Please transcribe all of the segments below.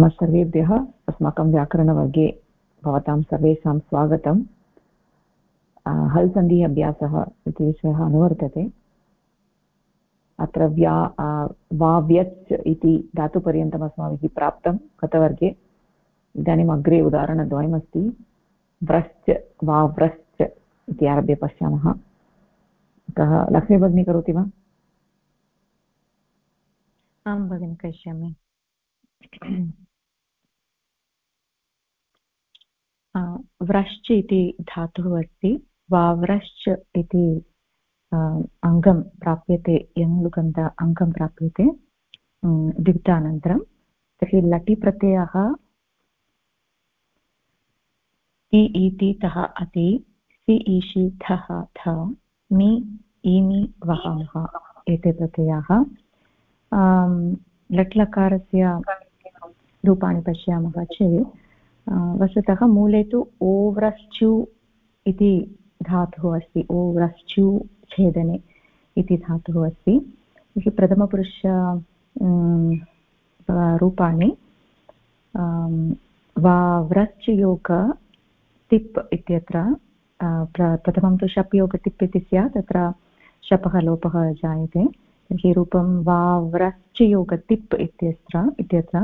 सर्वेभ्यः अस्माकं व्याकरणवर्गे भवतां सर्वेषां स्वागतम्। हल् सन्धिः अभ्यासः इति विषयः अनुवर्तते। अत्र वाव्यच् इति धातुपर्यन्तम् अस्माभिः प्राप्तं गतवर्गे। इदानीम् अग्रे उदाहरणद्वयमस्ति। व्रश्च वाव्रश्च इति आरभ्य पश्यामः। अतः लक्ष्मी भगिनी करोति वा? आं भगिनि करिष्यामि। व्रश्च इति धातुः अस्ति। वाव्रश्च इति अङ्गं प्राप्यते, यङ्लुकन्त अङ्गं प्राप्यते दिक्तानन्तरं। तर्हि लटि प्रत्ययः इ इति तः अति, सि ईशि थः थ, मि ईमि वहामः एते प्रत्ययाः। लट्लकारस्य रूपाणि पश्यामः चेत् वस्तुतः मूले तु ओव्रश्चु इति धातुः अस्ति। ओव्रश्चु छेदने इति धातुः अस्ति। तर्हि प्रथमपुरुष रूपाणि वाव्रश्च योग तिप् इत्यत्र प्रथमं तु शप् योग तिप् इति स्यात्, तत्र शपः लोपः जायते। तर्हि रूपं वाव्रश्च योग तिप् इत्यत्र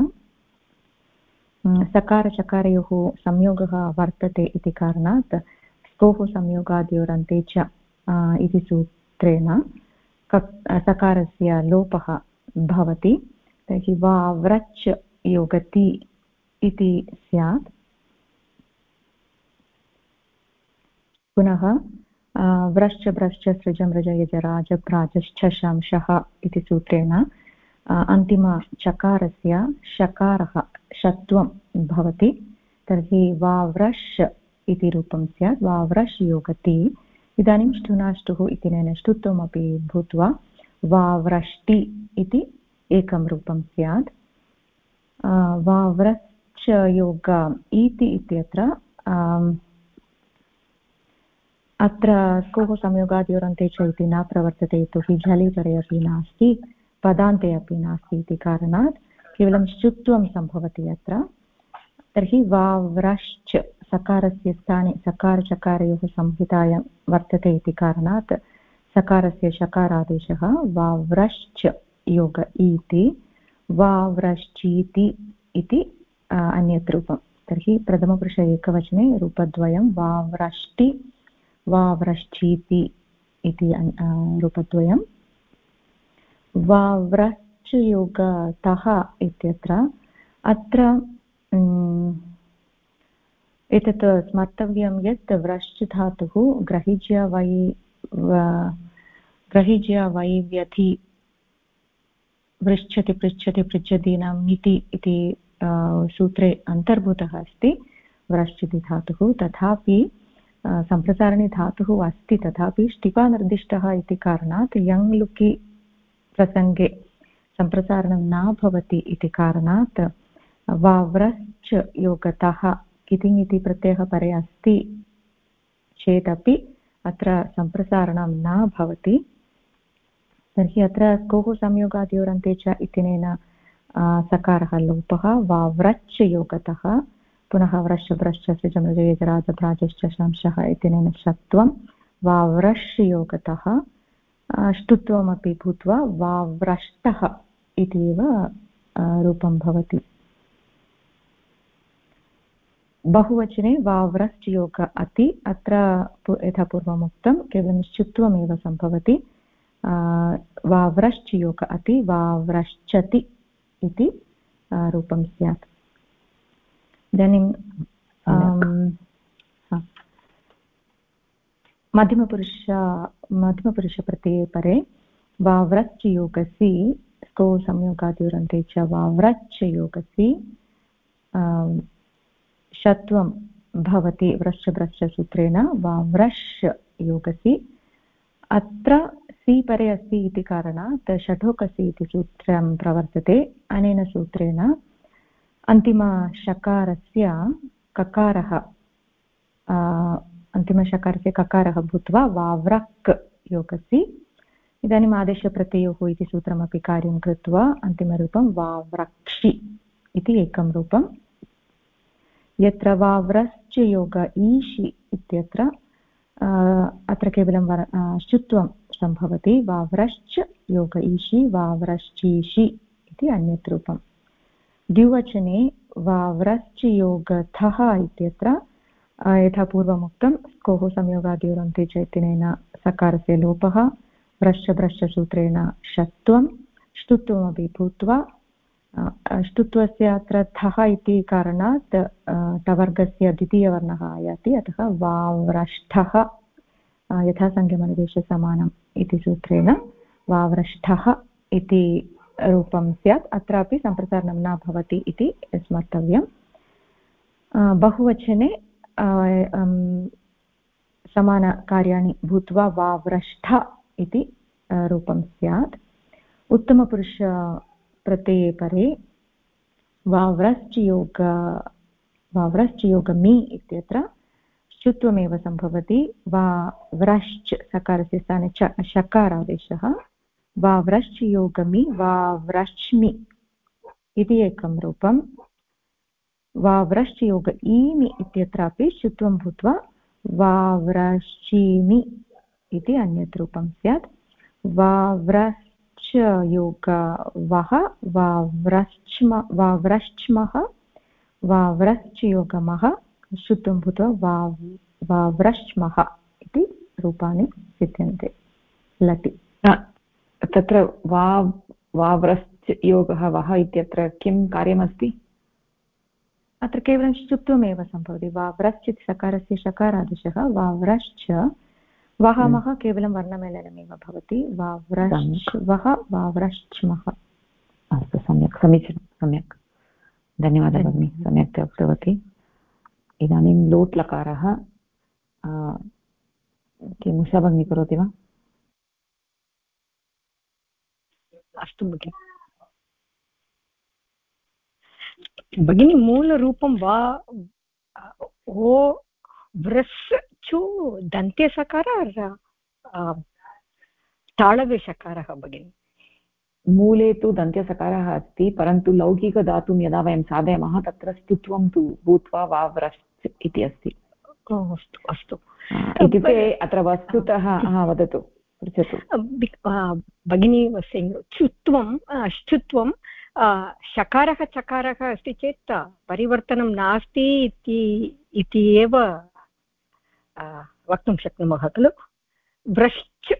सकारचकारयोः संयोगः वर्तते इति कारणात् स्तोः संयोगाद्योरन्ते च इति सूत्रेण सकारस्य लोपः भवति। तर्हि वाव्रच् योगति इति स्यात्। पुनः व्रश्च भ्रश्च सृज मृज यज राज प्राजश्च शंशः इति सूत्रेण अन्तिमचकारस्य शकारः षत्वं भवति। तर्हि वाव्रश् इति रूपं स्यात्। वाव्रश् योगति। इदानीं ष्ठुनाष्टुः इत्यनेन ष्ठुत्वमपि भूत्वा वाव्रष्टि इति एकं रूपं स्यात्। वाव्रश्च योग इति इत्यत्र अत्र स्कोः संयोगाद्योरन्ते च इति न प्रवर्तते, यतोहि झलिपरे अपि नास्ति, पदान्ते अपि नास्ति इति कारणात् केवलं शुत्वं सम्भवति अत्र। तर्हि वाव्रश्च सकारस्य स्थाने सकारचकारयोः संहितायां वर्तते इति कारणात् सकारस्य शकारादेशः वाव्रश्च योग इति। वाव्रश्चीति इति अन्यत् रूपं। तर्हि प्रथमपुरुष एकवचने रूपद्वयं वाव्रष्टि वाव्रश्चीति इति रूपद्वयं। वाव्रश्च योगतः इत्यत्र अत्र एतत् स्मर्तव्यं यत् व्रश्च धातुः ग्रहिज्य वै व्यधि वृच्छति पृच्छति पृच्छदीनाम् इति सूत्रे अन्तर्भूतः अस्ति व्रश्च इति धातुः। तथापि सम्प्रसारणे धातुः अस्ति, तथापि ष्टिपा निर्दिष्टः इति कारणात् यङ् लुकि प्रसङ्गे सम्प्रसारणं न भवति इति कारणात् वाव्रश्च योगतः कितिङ् इति प्रत्ययः परे अस्ति चेदपि अत्र सम्प्रसारणं न भवति। तर्हि अत्र स्कोः संयोगाद्योरन्ते च इत्यनेन सकारः लोपः। वाव्रश्च योगतः पुनः व्रश्च भ्रश्च सृजमृज यजराज प्राजश्च शंशः इत्यनेन षत्वं वाव्रश् योगतः ष्टुत्वमपि भूत्वा वाव्रष्टः इत्येव रूपं भवति। बहुवचने वाव्रश्च योग अति। अत्र यथा पूर्वम् उक्तं केवलं ष्टुत्वमेव सम्भवति। वाव्रश्च योग अति वाव्रश्चति इति रूपं स्यात्। इदानीं मध्यमपुरुषप्रत्यये परे वाव्रश्च योगसि स्तो संयोगाद्योरन्ते च वाव्रश्च योगसि षत्वं भवति व्रश्च भ्रश्च सूत्रेण वाव्रश् योगसि। अत्र सि परे अस्ति इति कारणात् षठोकसि इति सूत्रं प्रवर्तते। अनेन सूत्रेण अन्तिमशकारस्य ककारः भूत्वा वाव्रक् योगसि। इदानीम् आदेशप्रत्ययोः इति सूत्रमपि कार्यं कृत्वा अन्तिमरूपं वाव्रक्षि इति एकं रूपं। यत्र वाव्रश्च योग ईशि इत्यत्र अत्र केवलं शुत्वं सम्भवति। वाव्रश्च योग ईशि वाव्रश्चीषि इति अन्यत् रूपं। द्विवचने वाव्रश्च योगथः इत्यत्र यथा पूर्वमुक्तं स्कोः संयोगाद्योरन्ते च इत्यनेन सकारस्य लोपः, व्रश्च भ्रश्च सूत्रेण षत्वं ष्टुत्वमपि भूत्वा ष्टुत्वस्य अत्र थः इति कारणात् टवर्गस्य द्वितीयवर्णः आयाति, अतः वाव्रष्ठः यथा संज्ञमनिदेशे समानम् इति सूत्रेण वाव्रष्ठः इति रूपं स्यात्। अत्रापि सम्प्रसारणं न भवति इति स्मर्तव्यम्। बहुवचने समानकार्याणि भूत्वा वाव्रष्ठ इति रूपं स्यात्। उत्तमपुरुष प्रत्यये परे वाव्रश्च योगमि इत्यत्र शुत्वमेव सम्भवति। वाव्रश्च सकारस्य स्थाने च शकारादेशः। वाव्रश्च योगमि वाव्रश्मि इति एकं रूपं। वाव्रश्च योग ईमि इत्यत्रापि शुत्वं भूत्वा वाव्रश्चीमि इति अन्यत् रूपं स्यात्। वाव्रश्च योग वः वाव्रश्च्मः वाव्रश्च योगमः शुत्वं भूत्वा वाव्रश्मः इति रूपाणि सिद्ध्यन्ते लटि। तत्र वाव्रश्च योगः वः इत्यत्र किं कार्यमस्ति? अत्र केवलं शुत्वमेव सम्भवति। वाव्रश्च इति सकारस्य शकारादेशः। वाव्रश्च वहामः केवलं वर्णमेलनमेव भवति। वाव्रश्च वः वाव्रश्च्मः। अस्तु, सम्यक्, समीचीनं, सम्यक्, धन्यवादः भगिनी, सम्यक् उक्तवती। इदानीं लोट् लकारः किम् उषा भगिनी करोति वा? अस्तु भगिनी, मूलरूपं वा ओ व्रस् चु दन्त्यसकारः ताळव्यसकारः भगिनी? मूले तु दन्त्यसकारः अस्ति, परन्तु लौकिकधातुं यदा वयं साधयामः तत्र स्तुत्वं तु भूत्वा वाव्रश्च इति अस्ति। अस्तु अस्तु। इत्युक्ते अत्र वस्तुतः वदतु, पृच्छतु भगिनी। ष्टुत्वं शकारः चकारः अस्ति चेत् परिवर्तनं नास्ति इति एव वक्तुं शक्नुमः खलु। व्रश्च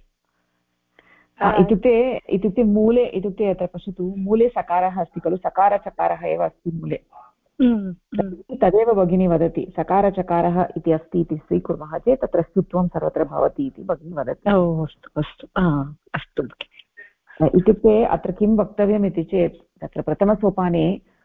इत्युक्ते मूले, इत्युक्ते अत्र पश्यतु, मूले सकारः अस्ति खलु, सकारचकारः एव अस्ति मूले। तदेव भगिनी वदति, सकारचकारः इति अस्ति इति स्वीकुर्मः चेत् तत्र स्तुत्वं सर्वत्र भवति इति भगिनी वदति। अस्तु अस्तु अस्तु। इत्युक्ते अत्र किं वक्तव्यम् इति चेत् तत्र प्रथमसोपाने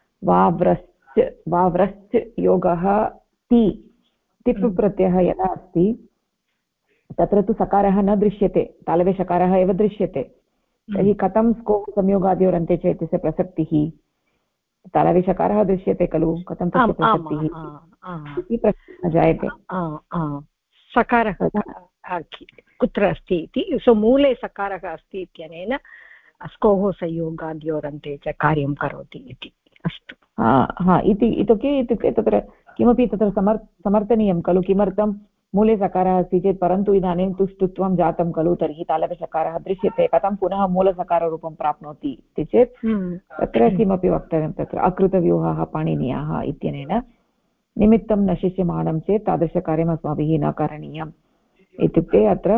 वाव्रश्च योगः तिप् प्रत्ययः यदा अस्ति तत्र तु सकारः न दृश्यते, तालव्यषकारः एव दृश्यते। तर्हि कथं स्कोः संयोगाद्योरन्ते च इत्यस्य प्रसक्तिः? तालव्यषकारः दृश्यते खलु, कथं तस्य प्रसक्तिः इति प्रश्नः जायते। सकारः कुत्र अस्ति इति, सो मूले सकारः अस्ति इत्यनेन स्कोः संयोगाद्योरन्ते च कार्यं करोति इति। अस्तु। इत्युक्ते तत्र किमपि तत्र समर्थनीयं खलु। किमर्थं? मूले सकारः अस्ति चेत्, परन्तु इदानीं तु ष्टुत्वं जातं खलु, तर्हि तालव्यषकारः दृश्यते, कथं पुनः मूलसकाररूपं प्राप्नोति इति चेत् तत्र किमपि वक्तव्यं। तत्र अकृतव्यूहः पाणिनीयः इत्यनेन निमित्तं न शिष्यमाणं चेत् तादृशकार्यम् अस्माभिः न करणीयम्। इत्युक्ते अत्र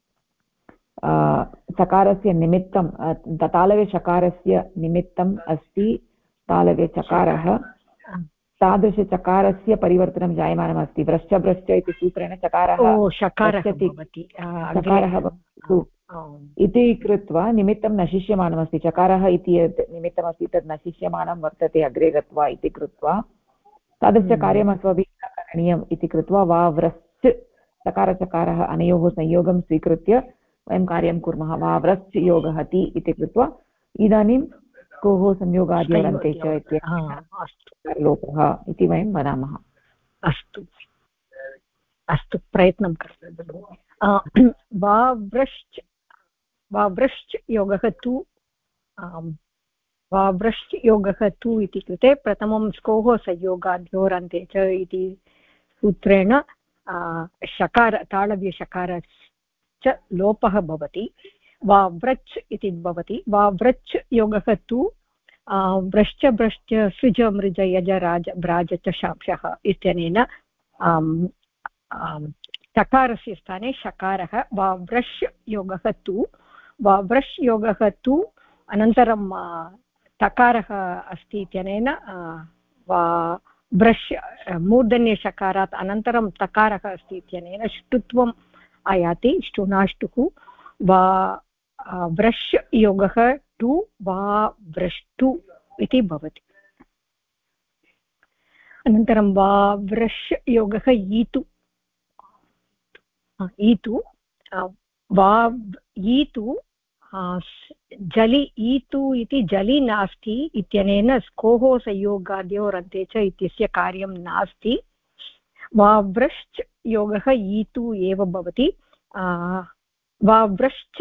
सकारस्य निमित्तं, तालव्यषकारस्य निमित्तम् अस्ति तालव्यचकारः, तादृशचकारस्य परिवर्तनं जायमानमस्ति। व्रश्च भ्रश्च इति सूत्रेण चकारः इति कृत्वा निमित्तं नशिष्यमाणमस्ति। चकारः इति यत् निमित्तमस्ति तद् नशिष्यमाणं वर्तते अग्रे गत्वा इति कृत्वा तादृशकार्यम् अस्माभिः न करणीयम् इति कृत्वा वाव्रश्च चकारचकारः अनयोः संयोगं स्वीकृत्य वयं कार्यं कुर्मः। वाव्रश्च योगः ति इति कृत्वा इदानीं कोः संयोगाद्योरन्ते च इत्यस्य लोपः इति वयं वदामः। अस्तु अस्तु, प्रयत्नं करोतु। वाव्रश्च योगः तु वाव्रश्च योगः तु इति कृते प्रथमं स्कोः संयोगाद्योरन्ते च इति सूत्रेण शकार तालव्यशकारश्च लोपः भवति वाव्रच् इति भवति वाव्रच् योगः तु व्रश्च भ्रश्च सृज मृज यज राज भ्राज च शांशः इत्यनेन चकारस्य स्थाने शकारः वाव्रश् योगः तु वाव्रश् योगः तु अनन्तरं तकारः अस्ति इत्यनेन वा ब्रश् मूर्धन्यशकारात् अनन्तरं तकारः अस्ति इत्यनेन ष्टुत्वम् आयाति ष्टुनाष्टुः वा व्रश् योगः टु वा व्रष्टु इति भवति अनन्तरं वा व्रश् योगः ईतु ईतु वा ईतु जलि ईतु इति जलि नास्ति इत्यनेन स्कोः संयोगाद्योरन्ते च इत्यस्य कार्यं नास्ति वाव्रश्च योगः ईतु एव भवति वाव्रश्च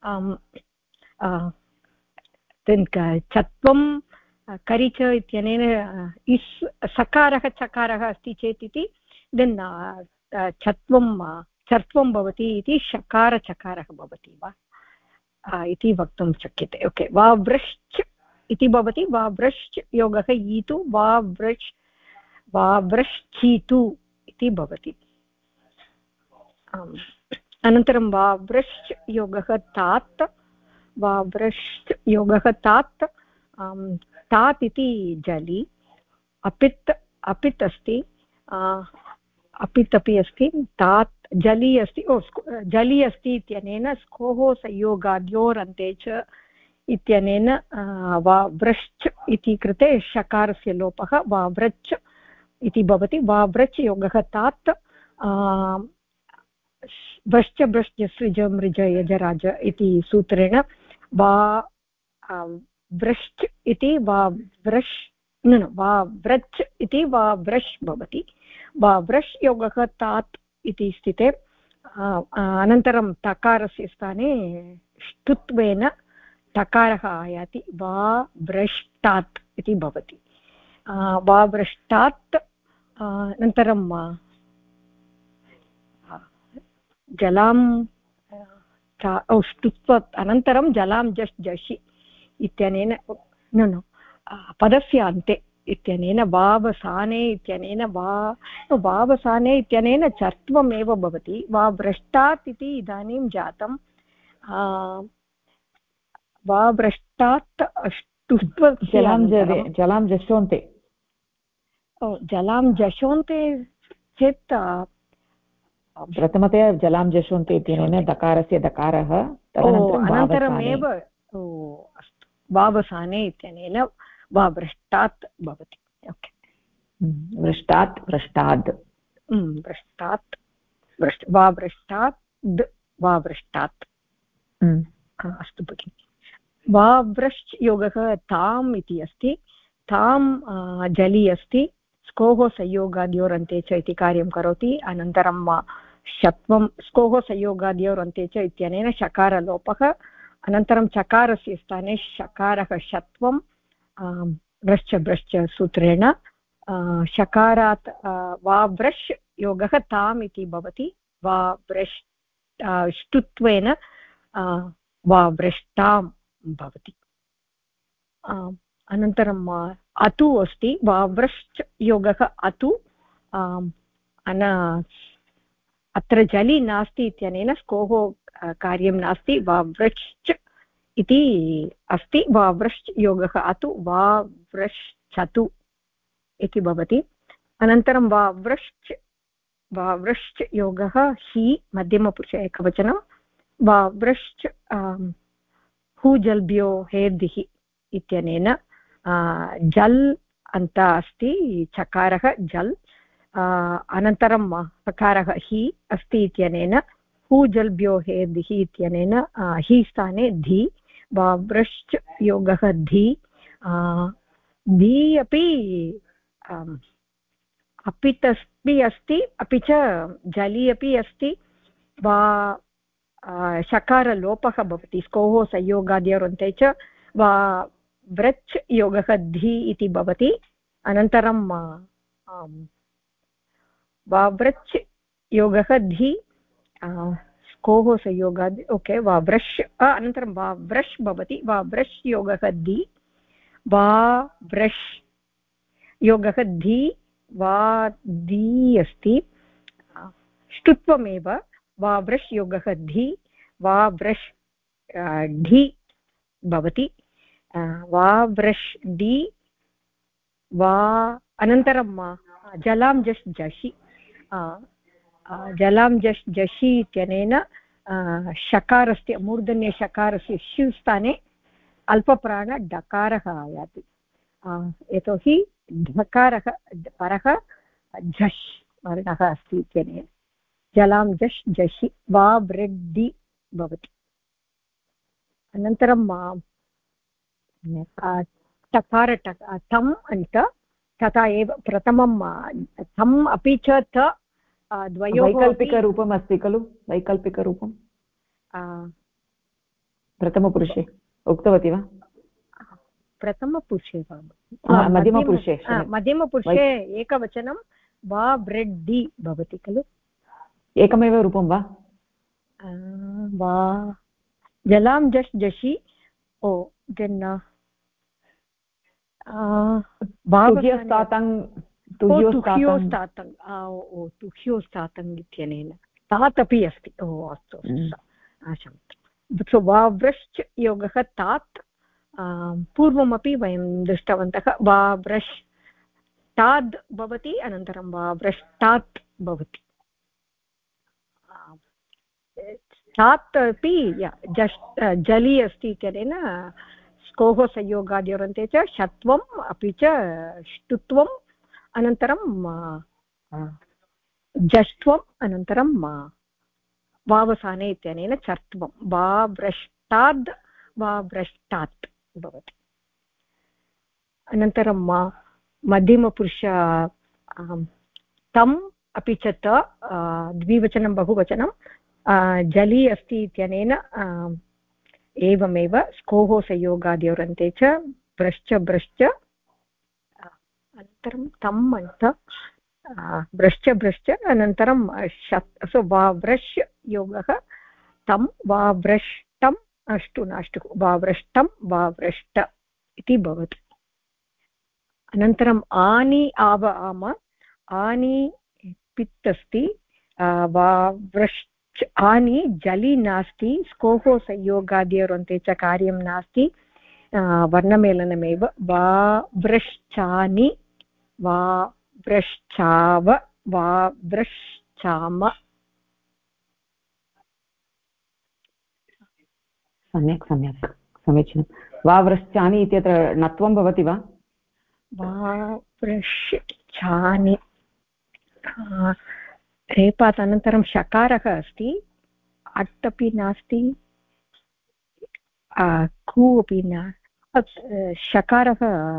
चत्वं करिच इत्यनेन इस् सकारः चकारः अस्ति चेत् इति देन् चत्वं भवति इति शकारचकारः भवति वा इति वक्तुं शक्यते ओके वाव्रश्च इति भवति वाव्रश्च योगः ईतु वाव्रश्चीतु इति भवति अनन्तरं वाव्रश्च योगः तात् वाव्रश्च योगः तात् तात् इति जलि अपित् अस्ति अपित् अपि अस्ति तात् जलि अस्ति जलि अस्ति इत्यनेन स्कोः संयोगाद्योरन्ते च इत्यनेन वाव्रश्च इति कृते शकारस्य लोपः वाव्रच् इति भवति वाव्रच् योगः तात् व्रश्च भ्रश्च सृज मृज यज राज इति सूत्रेण वा व्रश्च इति वा व्रश् वा व्रच् इति वा व्रश् भवति वा व्रश् योगः तात् इति स्थिते अनन्तरं तकारस्य स्थाने ष्टुत्वेन तकारः आयाति वा व्रष्टात् इति भवति वा व्रष्टात् अनन्तरं जलां ष्टुत्व अनन्तरं जलां जषि इत्यनेन पदस्य अन्ते इत्यनेन वावसाने इत्यनेन वावसाने इत्यनेन चर्त्वमेव भवति वा व्रष्टात् इति इदानीं जातं वा व्रष्टात् जलां जशोन्ते जलां जशोन्ते चेत् प्रथमतया जलां जशोन्ते इत्यनेन दकारस्य दकारः अनन्तरमेव अस्तु वावसाने इत्यनेन वा व्रष्टात् भवति ओके व्रष्टात् व्रष्टाद् व्रष्टात् वा व्रष्टात् वा व्रष्टात् अस्तु भगिनि वा व्रश् योगः ताम् इति अस्ति तां जलि अस्ति स्कोः संयोगाद्योरन्ते च इति कार्यं करोति अनन्तरं शत्वं स्कोः संयोगाद्योरन्ते च इत्यनेन शकारलोपः अनन्तरं चकारस्य स्थाने शकारः शत्वं व्रश्च भ्रश्च सूत्रेण शकारात् वा व्रश् योगः ताम् इति भवति वा व्रश् ष्टुत्वेन वा व्रष्टां भवति अनन्तरं अतु अस्ति वा व्रश्च योगः अतु अत्र जलि नास्ति इत्यनेन स्कोः कार्यं नास्ति वा व्रश्च इति अस्ति वा व्रश्च योगः अतु वा व्रश्चतु इति भवति अनन्तरं वा व्रश्च योगः हि मध्यमपुरुष एकवचनं वा व्रश्च हुजल्भ्यो हेर्दिः इत्यनेन जल् अन्त अस्ति चकारः जल् अनन्तरं सकारः हि अस्ति इत्यनेन हुजल्भ्यो हेर्दिः इत्यनेन हि स्थाने धि वा व्रश्च योगः धि धि अपि अपितस्पि अस्ति अपि च जलि अपि अस्ति वा शकारलोपः भवति स्कोः संयोगाद्योरन्ते च वा व्रच् योगः धी इति भवति अनन्तरं वाव्रच् योगः धी स्कोः संयोगाद् ओके वाव्रश् अनन्तरं वाव्रश् भवति वाव्रश् योगः धी वाव्रश् योगः धी वा धी अस्ति ष्टुत्वमेव वाव्रश् योगः धी वाव्रश् ढि भवति वाव्रश् डी वा अनन्तरं जलां जश् जषि जलां जश् जषि इत्यनेन शकारस्य मूर्धन्यशकारस्य शु स्थाने अल्पप्राण डकारः आयाति यतोहि ढकारः परः झष् वर्णः अस्ति इत्यनेन जलां जश् जषि वा वृद्धि भवति अनन्तरं टकार तम् अन्त तथा एव प्रथमं तम् अपि च त द्वयोः वैकल्पिकरूपम् अस्ति खलु वैकल्पिकरूपं प्रथमपुरुषे उक्तवती वा प्रथमपुरुषे वा मध्यमपुरुषे एकवचनं वा वृद्धि भवति खलु एकमेव रूपं वा जलां जश् जषि ओ देन् तुह्योस्तातङ् इत्यनेन तात् अपि अस्ति ओ अस्तु अस्तु वाव्रश्च योगः तात् पूर्वमपि वयं दृष्टवन्तः वाव्रश् ताद् भवति अनन्तरं वाव्रष्टात् भवति तात् अपि जलि अस्ति इत्यनेन स्कोः संयोगाद्योरन्ते च षत्वम् अपि च ष्टुत्वम् अनन्तरं जष्ट्वम् अनन्तरं वावसाने इत्यनेन चर्त्वं वाव्रष्टाद् वाव्रष्टात् भवति अनन्तरं मध्यमपुरुष तम् अपि च त द्विवचनं बहुवचनं जली अस्ति इत्यनेन एवमेव स्कोः संयोगाद्योरन्ते च ब्रश्च ब्रश्च अनन्तरं तम् अन्त ब्रश्च ब्रश्च अनन्तरं सो वाव्रश् योगः तं वाव्रष्टम् अष्टु नाष्टुः वाव्रष्टं वाव्रष्ट इति भवति अनन्तरम् आनि आव आम आनि पित् अस्ति वाव्रश् आनि जलि नास्ति स्कोः संयोगाद्योरन्ते च कार्यं नास्ति वर्णमेलनमेव वाव्रश्चानि वाव्रश्चाव वाव्रश्चाम सम्यक् सम्यक् समीचीनं वाव्रश्चानि इत्यत्र णत्वं भवति वा वाव्रश्चानि रेपात् अनन्तरं शकारः अस्ति अट् अपि नास्ति कु अपि न शकारः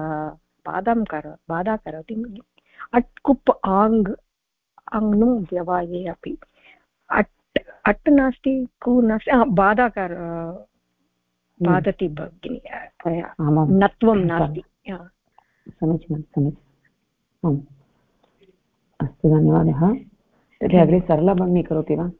बाधा करोति अट् कुप् आङ् अङ्नु व्यवाये अपि अट् नास्ति कु नास्ति बाधाकार बाधति भगिनि नत्वं नास्ति समीचीनं समीचीनम् अस्तु धन्यवादः तर्हि अग्रे सरला भगिनी करोति वा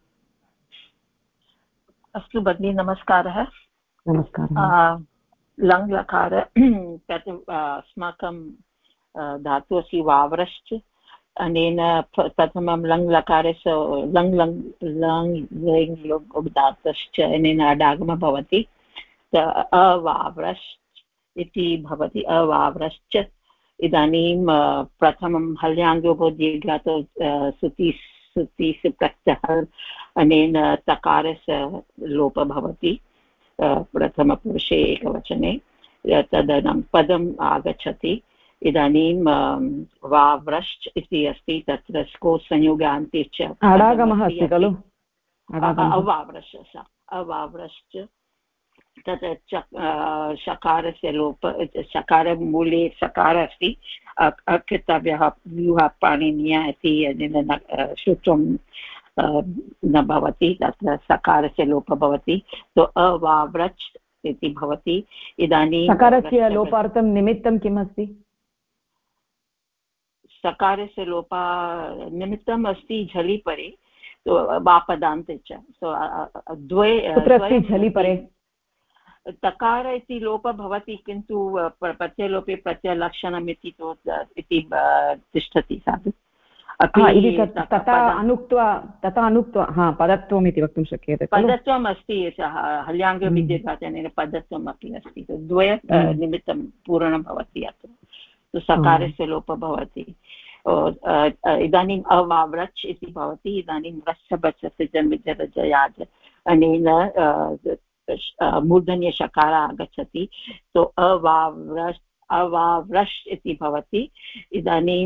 अस्तु भगिनी नमस्कारः नमस्कारः लङ् लकार अस्माकं धातु अस्ति वाव्रश्च अनेन प्रथमं लङ् लकारस्य लङ् लङ् लङ् धातश्च अनेन अडागमः भवति अवाव्रश् इति भवति अवाव्रश्च इदानीं प्रथमं हल्याङ्गो दीर्घातो सुति प्रत्यहल् अनेन तकारस्य लोपः भवति प्रथमपुरुषे एकवचने तदनं पदम् आगच्छति इदानीं वाव्रश्च इति अस्ति तत्र स्को संयोगान्ते च अडागमः अस्ति खलु अवाव्रश्च तत्र शकारस्य लोप शकारमूले सकार अस्ति अकृतव्यः व्यूहः पाणिनीयः इति श्रुत्वं न भवति तत्र सकारस्य लोपः भवति तो अवाव्रच् इति भवति। इदानीं सकारस्य लोपार्थं निमित्तं किम् अस्ति? सकारस्य लोपा निमित्तम् अस्ति झलि परे, वापदान्ते च। कुत्र झलि परे? तकार इति लोपः भवति, किन्तु प्रत्ययलोपे प्रत्ययलक्षणम् इति तिष्ठति साधु। तथा अनुक्त्वा पदत्वम् इति वक्तुं शक्यते। पदत्वम् अस्ति, हल्याङ्ग विद्येन पदत्वम् अपि अस्ति। द्वय निमित्तं पूरणं भवति अत्र, सकारस्य लोपः भवति। इदानीम् अवाव्रच् इति भवति। इदानीं रस्सबचस्य जमिजरजयाज अनेन मूर्धन्यषकार आगच्छति, तो अवाव्रश् इति भवति। इदानीं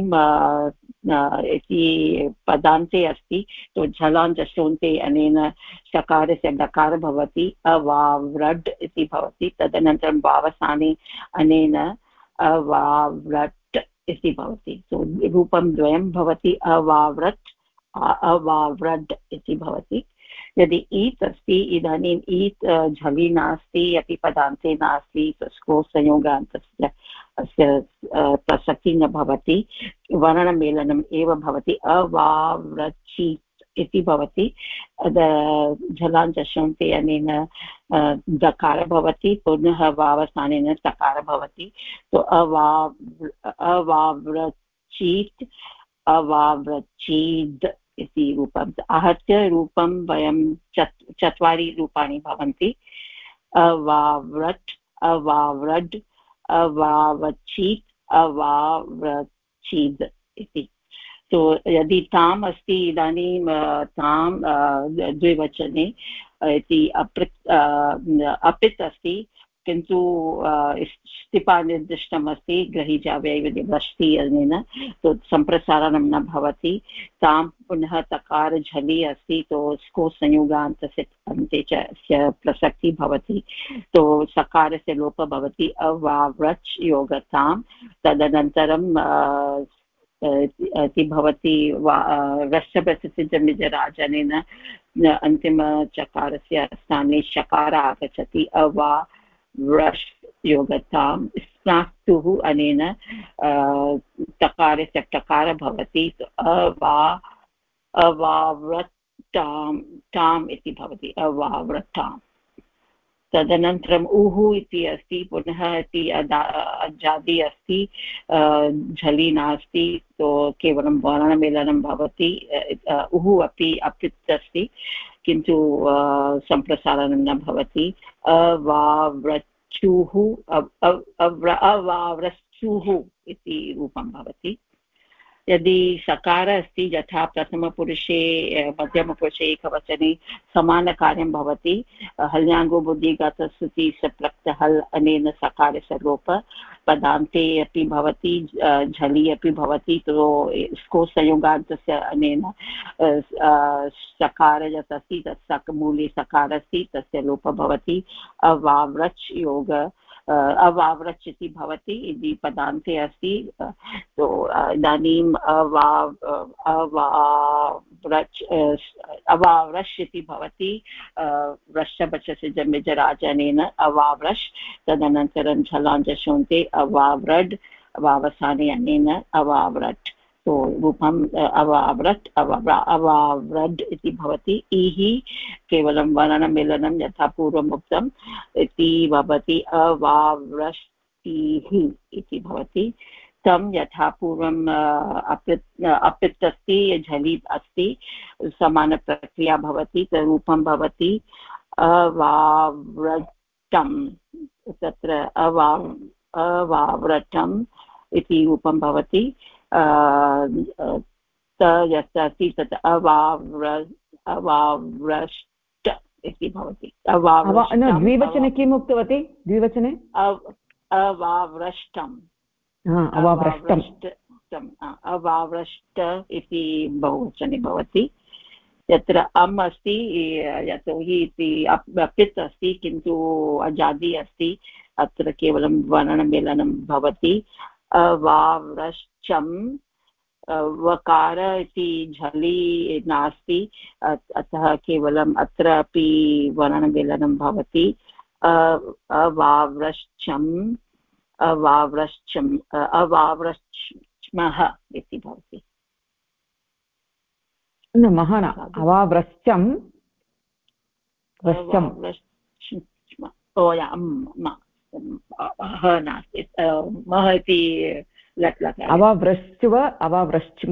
इति पदान्ते अस्ति, तो झलाञ्जशोन्ते अनेन शकारस्य डकार भवति, अवाव्रड् इति भवति। तदनन्तरं वावसाने अनेन अवाव्रट् इति भवति। सो रूपं द्वयं भवति, अवाव्रट् अवाव्रड् इति भवति। यदि ईत् अस्ति, इदानीम् ईत् झलि नास्ति, अपि पदान्ते नास्ति, तस्को संयोगान्तस्य अस्य प्रसक्तिः न भवति, वर्णमेलनम् एव भवति। अवाव्रचीत् इति भवति। झलाञ्जशन्ते अनेन दकार भवति, पुनः वावसानेन तकार भवति। तो अवाव्रचीत् अवाव्रचीद् इति रूपम् आहत्य रूपं वयं चत्वारि रूपाणि भवन्ति। अवाव्रट् अवाव्रड् अवावचीत् अवाव्रचीद् इति। तो यदि ताम् अस्ति, इदानीं तां द्विवचने इति अपित् अस्ति, किन्तु स्थिपा निर्दिष्टम् अस्ति, ग्रहीजाव्ययविधिवृष्टि अनेन, तो सम्प्रसारणं न भवति। तां पुनः तकार झलि अस्ति, तो स्को संयोगान्तस्य अन्ते च प्रसक्तिः भवति, तो सकारस्य लोपः भवति। अवाव्रच् योगतां, तदनन्तरं इति भवति रस्सप्रसिद्धमिजराजनेन अन्तिमचकारस्य स्थाने शकार आगच्छति। अवाव्रश् योगतां, स्नातुः अनेन तकारस्य टकार भवति। अवाव्रट्टां टाम् इति भवति, अवाव्रट्टाम्। तदनन्तरम् उः इति अस्ति, पुनः इति अजादि अस्ति, झलि नास्ति, तो केवलं वर्णमेलनं भवति। उः अपि अपित् अस्ति, किन्तु सम्प्रसारणं न भवति। अवाव्रचुः अवाव्रचुः इति रूपं भवति। यदि सकार अस्ति, यथा प्रथमपुरुषे मध्यमपुरुषे एकवचने समानकार्यं भवति, हल्याङ्गो बुद्धिगतस्तुति सप्लक्तः हल् अनेन सकारस्य लोप, पदान्ते अपि भवति, झलि अपि भवति, तो स्को संयोगान्तस्य अनेन सकार यत् अस्ति तत् मूले सकार अस्ति, तस्य लोपः भवति। अवाव्रच् योग अवाव्रच् इति भवति, यदि पदान्ते अस्ति, तो इदानीम् अवाव्रश् इति भवति। वृषभचस्य जमिजराजनेन अवाव्रश्, तदनन्तरं झलाञ्जशोन्ते अवाव्रड्, वावसाने अनेन अवाव्रट्। तो रूपम् अवाव्रट् अवाव्रड् इति भवति। इः केवलं वर्णमेलनं, यथा पूर्वम् उक्तम् इति भवति। अवाव्रष्टिः इति भवति। तं यथा पूर्वम् अपित् अस्ति, झलि अस्ति, समानप्रक्रिया भवति, रूपं भवति अवाव्रटम्। तत्र अवाव्रटम् इति रूपं भवति। यत् अस्ति तत् अवाव्रष्ट इति भवति। द्विवचने किम् उक्तवती? द्विवचने अवाव्रष्टम् अवाव्रष्ट इति बहुवचने भवति। यत्र अम् अस्ति, यतोहि इति अपित् अस्ति, किन्तु अजादि अस्ति, अत्र केवलं वर्णमेलनं भवति। अवाव्रश्चम्, वकार इति झलि नास्ति, अतः केवलम् अत्र अपि वर्णमेलनं भवति। अवाव्रश्चम् अवाव्रश्चमः इति भवति। न मह न अवाव्रश्चं नास्ति मः इति लट् लकार अवाव्रश्च्व अवाव्रश्च्म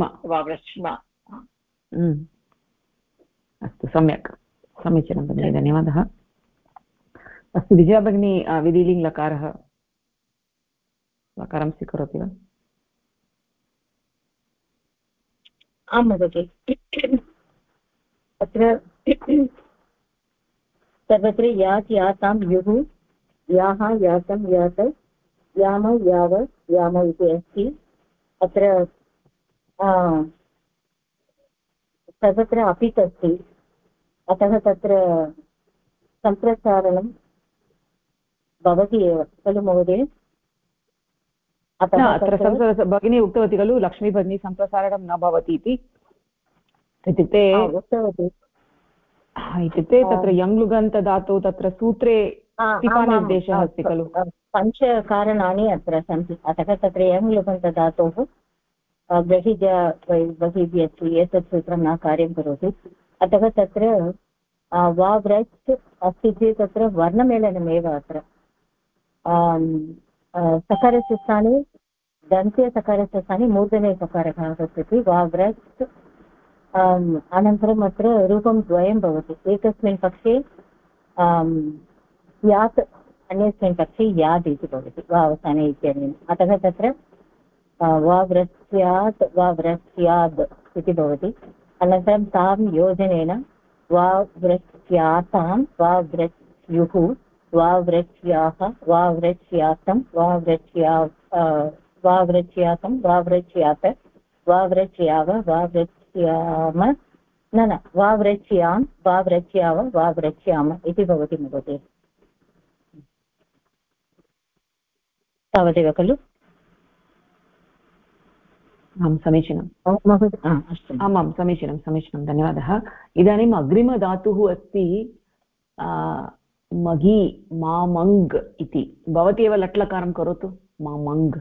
अस्तु सम्यक् समीचीनं भगिनि धन्यवादः। अस्तु विजया भगिनी विधिलिङ्गलकारः लकारं स्वीकरोति वा? आं महोदय अत्र सर्वत्र यात् यातां युः याः यातं यात याम याव याम इति अस्ति। अत्र सर्वत्र अपित् अस्ति अतः तत्र सम्प्रसारणं भवति एव खलु महोदय? अत्र भगिनी उक्तवती खलु लक्ष्मी भगिनी सम्प्रसारणं न भवति इति इत्युक्ते तत्र यङ्लुगन्तधातौ तत्र सूत्रे टिपानिर्देशः अस्ति खलु। पञ्चकारणानि अत्र सन्ति अतः तत्र यङ्लुगन्तधातोः बहिर्यत् एतत् सूत्रं न कार्यं करोति। अतः तत्र वाव्रच् अस्ति चेत् तत्र वर्णमेलनमेव अत्र सकारस्य स्थाने दन्त्य सकारस्य स्थाने मूर्धने सकारः आगच्छति वाव्रच्। अनन्तरम् अत्र रूपं द्वयं भवति एकस्मिन् पक्षे यात् अन्यस्मिन् पक्षे याद् इति भवति वावसाने इत्यनेन। अतः तत्र वाव्रस्यात् वाव्रस्याद् इति भवति। अनन्तरं तां योजनेन वाव्रस्यातां वाव्रस्युः वाव्रस्याः वाव्रस्यातं वाव्रस्यातं वाव्रस्यात वाव्रस्याव वाव्रस्याम न वाव्रस्यां वाव्रस्याव वाव्रस्याम इति भवति महोदय। तावदेव खलु? आं समीचीनं महोदय अस्तु आमां समीचीनं समीचीनं धन्यवादः। इदानीम् अग्रिमधातुः अस्ति मघि मामङ्ग् इति। भवती एव लट्लकारं करोतु मामङ्ग्।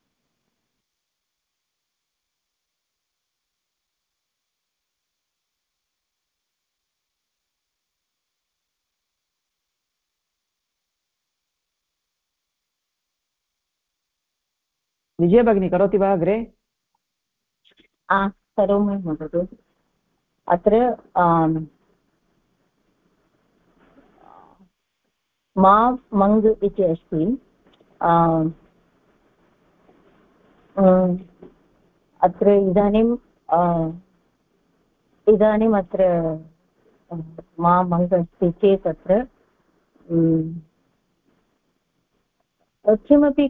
विजय भगिनी करोति वा अग्रे? करोमि महोदय। अत्र मा मङ्ग् इति अस्ति। अत्र इदानीम् अत्र मा मङ्ग् अस्ति चेत् अत्र किमपि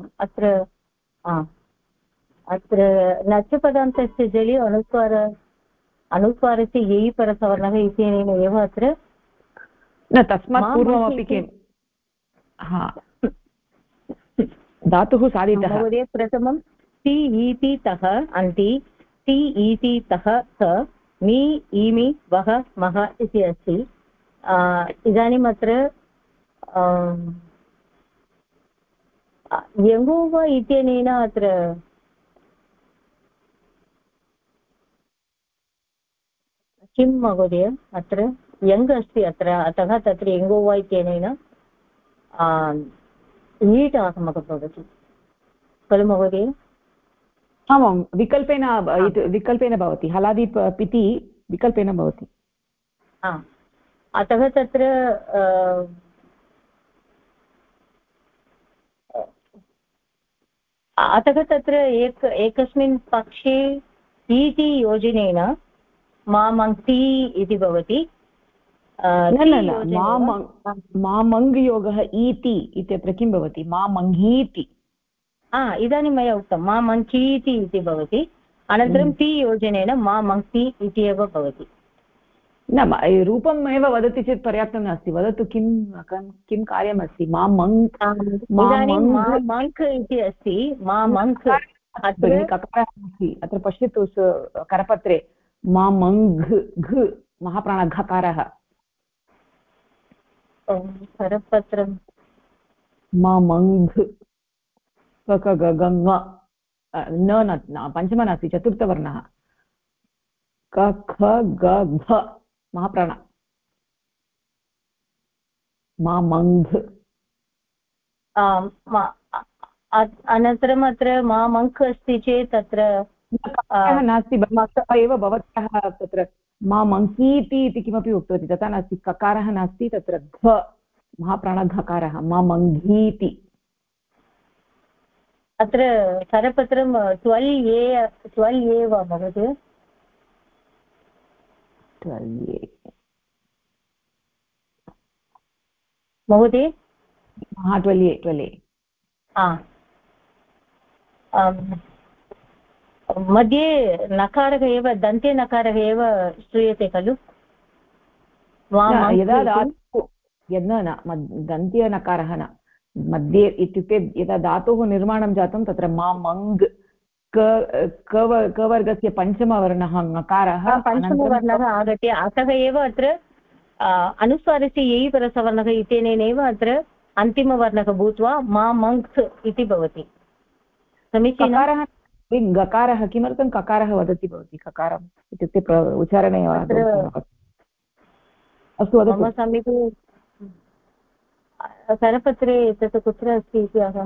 अत्र नचपदान्तस्य जलि अनुस्वारस्य ययि परसवर्णः इत्यनेन एव अत्र न तस्मात् पूर्वमपि किं धातुः साधितः महोदय। प्रथमं ति ईति तः अन्ति ति ईति तः स मी ईमि वः मः इति अस्ति। इदानीम् अत्र यङ्गुव इत्यनेन अत्र किं महोदय? अत्र यङ् अस्ति अत्र अतः तत्र यङ्गुव इत्यनेन ईट् आगमः भवति खलु महोदय? आमां विकल्पेन भवति। हलादि पिति विकल्पेन भवति। अतः तत्र एकस्मिन् पक्षे ईति योजनेन मामङ्क्ति इति भवति। मामङ्ग् योगः ईति इत्यत्र किं भवति? मामङ्गीति। इदानीं मया उक्तं मामङ्कीति इति भवति। अनन्तरं ति योजनेन मामङ्क्ति इति एव भवति। न रूपम् एव वदति चेत् पर्याप्तं नास्ति। वदतु किं कार्यमस्ति? मामङ्क् मामङ्क् इति अस्ति। मामङ्क् ककारः अस्ति अत्र पश्यतु करपत्रे मामङ्घ् घ महाप्राणघकारः करपत्रं मा मङ्घ् क ग ग ङ न पञ्चमः नास्ति चतुर्थवर्णः क ख ग घ महाप्राण मा मङ्घ् अनन्तरम् अत्र मा मङ्क् अस्ति चेत् तत्र नास्ति एव भवत्याः तत्र मा मङ्कीति इति किमपि उक्तवती तथा नास्ति ककारः नास्ति तत्र घ महाप्राणघकारः मा मङ्घीति अत्र करपत्रं 12 वा भवति 12 महोदय 12 मध्ये नकारः एव दन्ते नकारः एव श्रूयते खलु यदा धातुः न दन्त्यनकारः न मध्ये इत्युक्ते यदा धातोः निर्माणं जातं तत्र मा मङ् कवर्गस्य पञ्चमवर्णः ङकारः पञ्चमवर्णः आगत्य अतः एव अत्र अनुस्वारस्य ययि परसवर्णः इत्यनेनैव अत्र अन्तिमवर्णः भूत्वा मा मङ्क् इति भवति समीचीनं गकारः किमर्थं ककारः वदति भवती ककारम् इत्युक्ते उच्चारणे अस्तु मम समीपे करपत्रे तत् कुत्र अस्ति इति अहं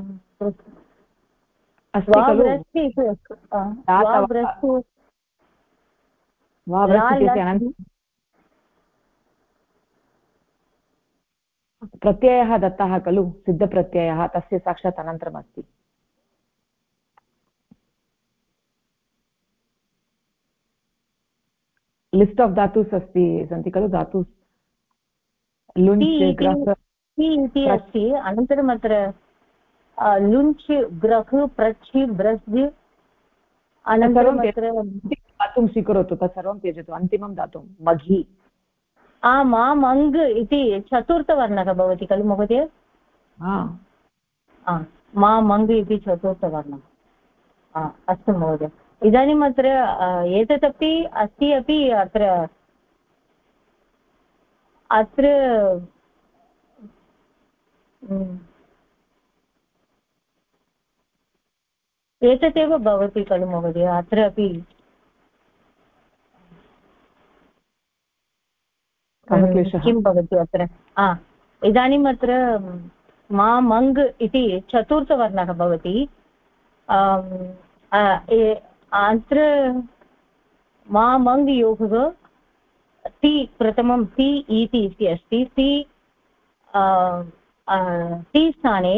प्रत्ययः दत्तः खलु सिद्धप्रत्ययः तस्य साक्षात् अनन्तरम् अस्ति लिस्ट् आफ् धातुस् अस्ति सन्ति खलु धातु लुञ्च् ग्रह इति अस्ति अनन्तरम् अत्र लुञ्च् ग्रह प्रच् ब्रस् अनन्तरं धातुं स्वीकरोतु तत्सर्वं त्यजतु अन्तिमं धातुं मघि मा मङ् इति चतुर्थवर्णः भवति खलु महोदय मा मङ् इति चतुर्थवर्णः अस्तु महोदय इदानीम् अत्र एतदपि अस्ति अपि अत्र एतदेव भवति खलु महोदय अत्र अपि किं भवति अत्र इदानीम् अत्र मा मङ् इति चतुर्थवर्णः भवति अत्र मा मङ् योगः ति प्रथमं ति इति अस्ति ति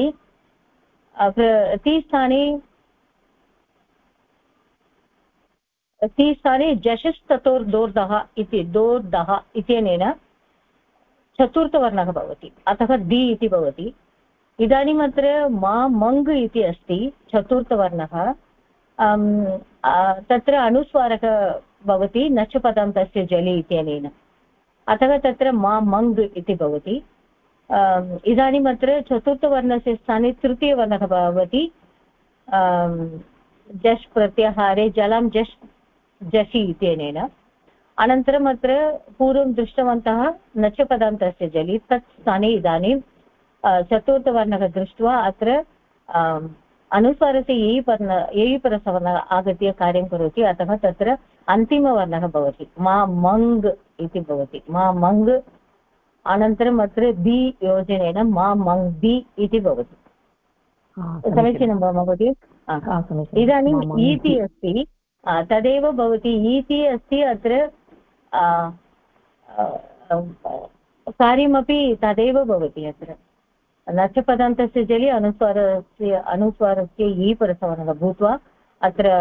स्थाने जशस्ततोर्दोर्दः इति दोर्दः इत्यनेन चतुर्थवर्णः भवति अतः दि इति भवति इदानीम् अत्र मा मङ् इति अस्ति चतुर्थवर्णः तत्र अनुस्वारः भवति नच पदान्तस्य जलि इत्यनेन अतः तत्र मा मङ् इति भवति इदानीम् अत्र चतुर्थवर्णस्य स्थाने तृतीयवर्णः भवति जश् प्रत्याहारे जलं जषि इत्यनेन अनन्तरम् अत्र पूर्वं दृष्टवन्तः नच पदान्तस्य जलि तत् स्थाने इदानीं चतुर्थवर्णः दृष्ट्वा अत्र अनुस्वारस्य ययि परसवर्णः आगत्य कार्यं करोति अतः तत्र अन्तिमवर्णः भवति मा मङ् इति भवति मा मङ् अनन्तरम् अत्र दि योजनेन मा मङ् दि इति भवति समीचीनं वा महोदय इदानीम् ईति अस्ति तदेव भवति ईति अस्ति अत्र कार्यमपि तदेव भवति अत्र नच पदान्तस्य जलि अनुस्वारस्य ई परसवर्णः भूत्वा अत्र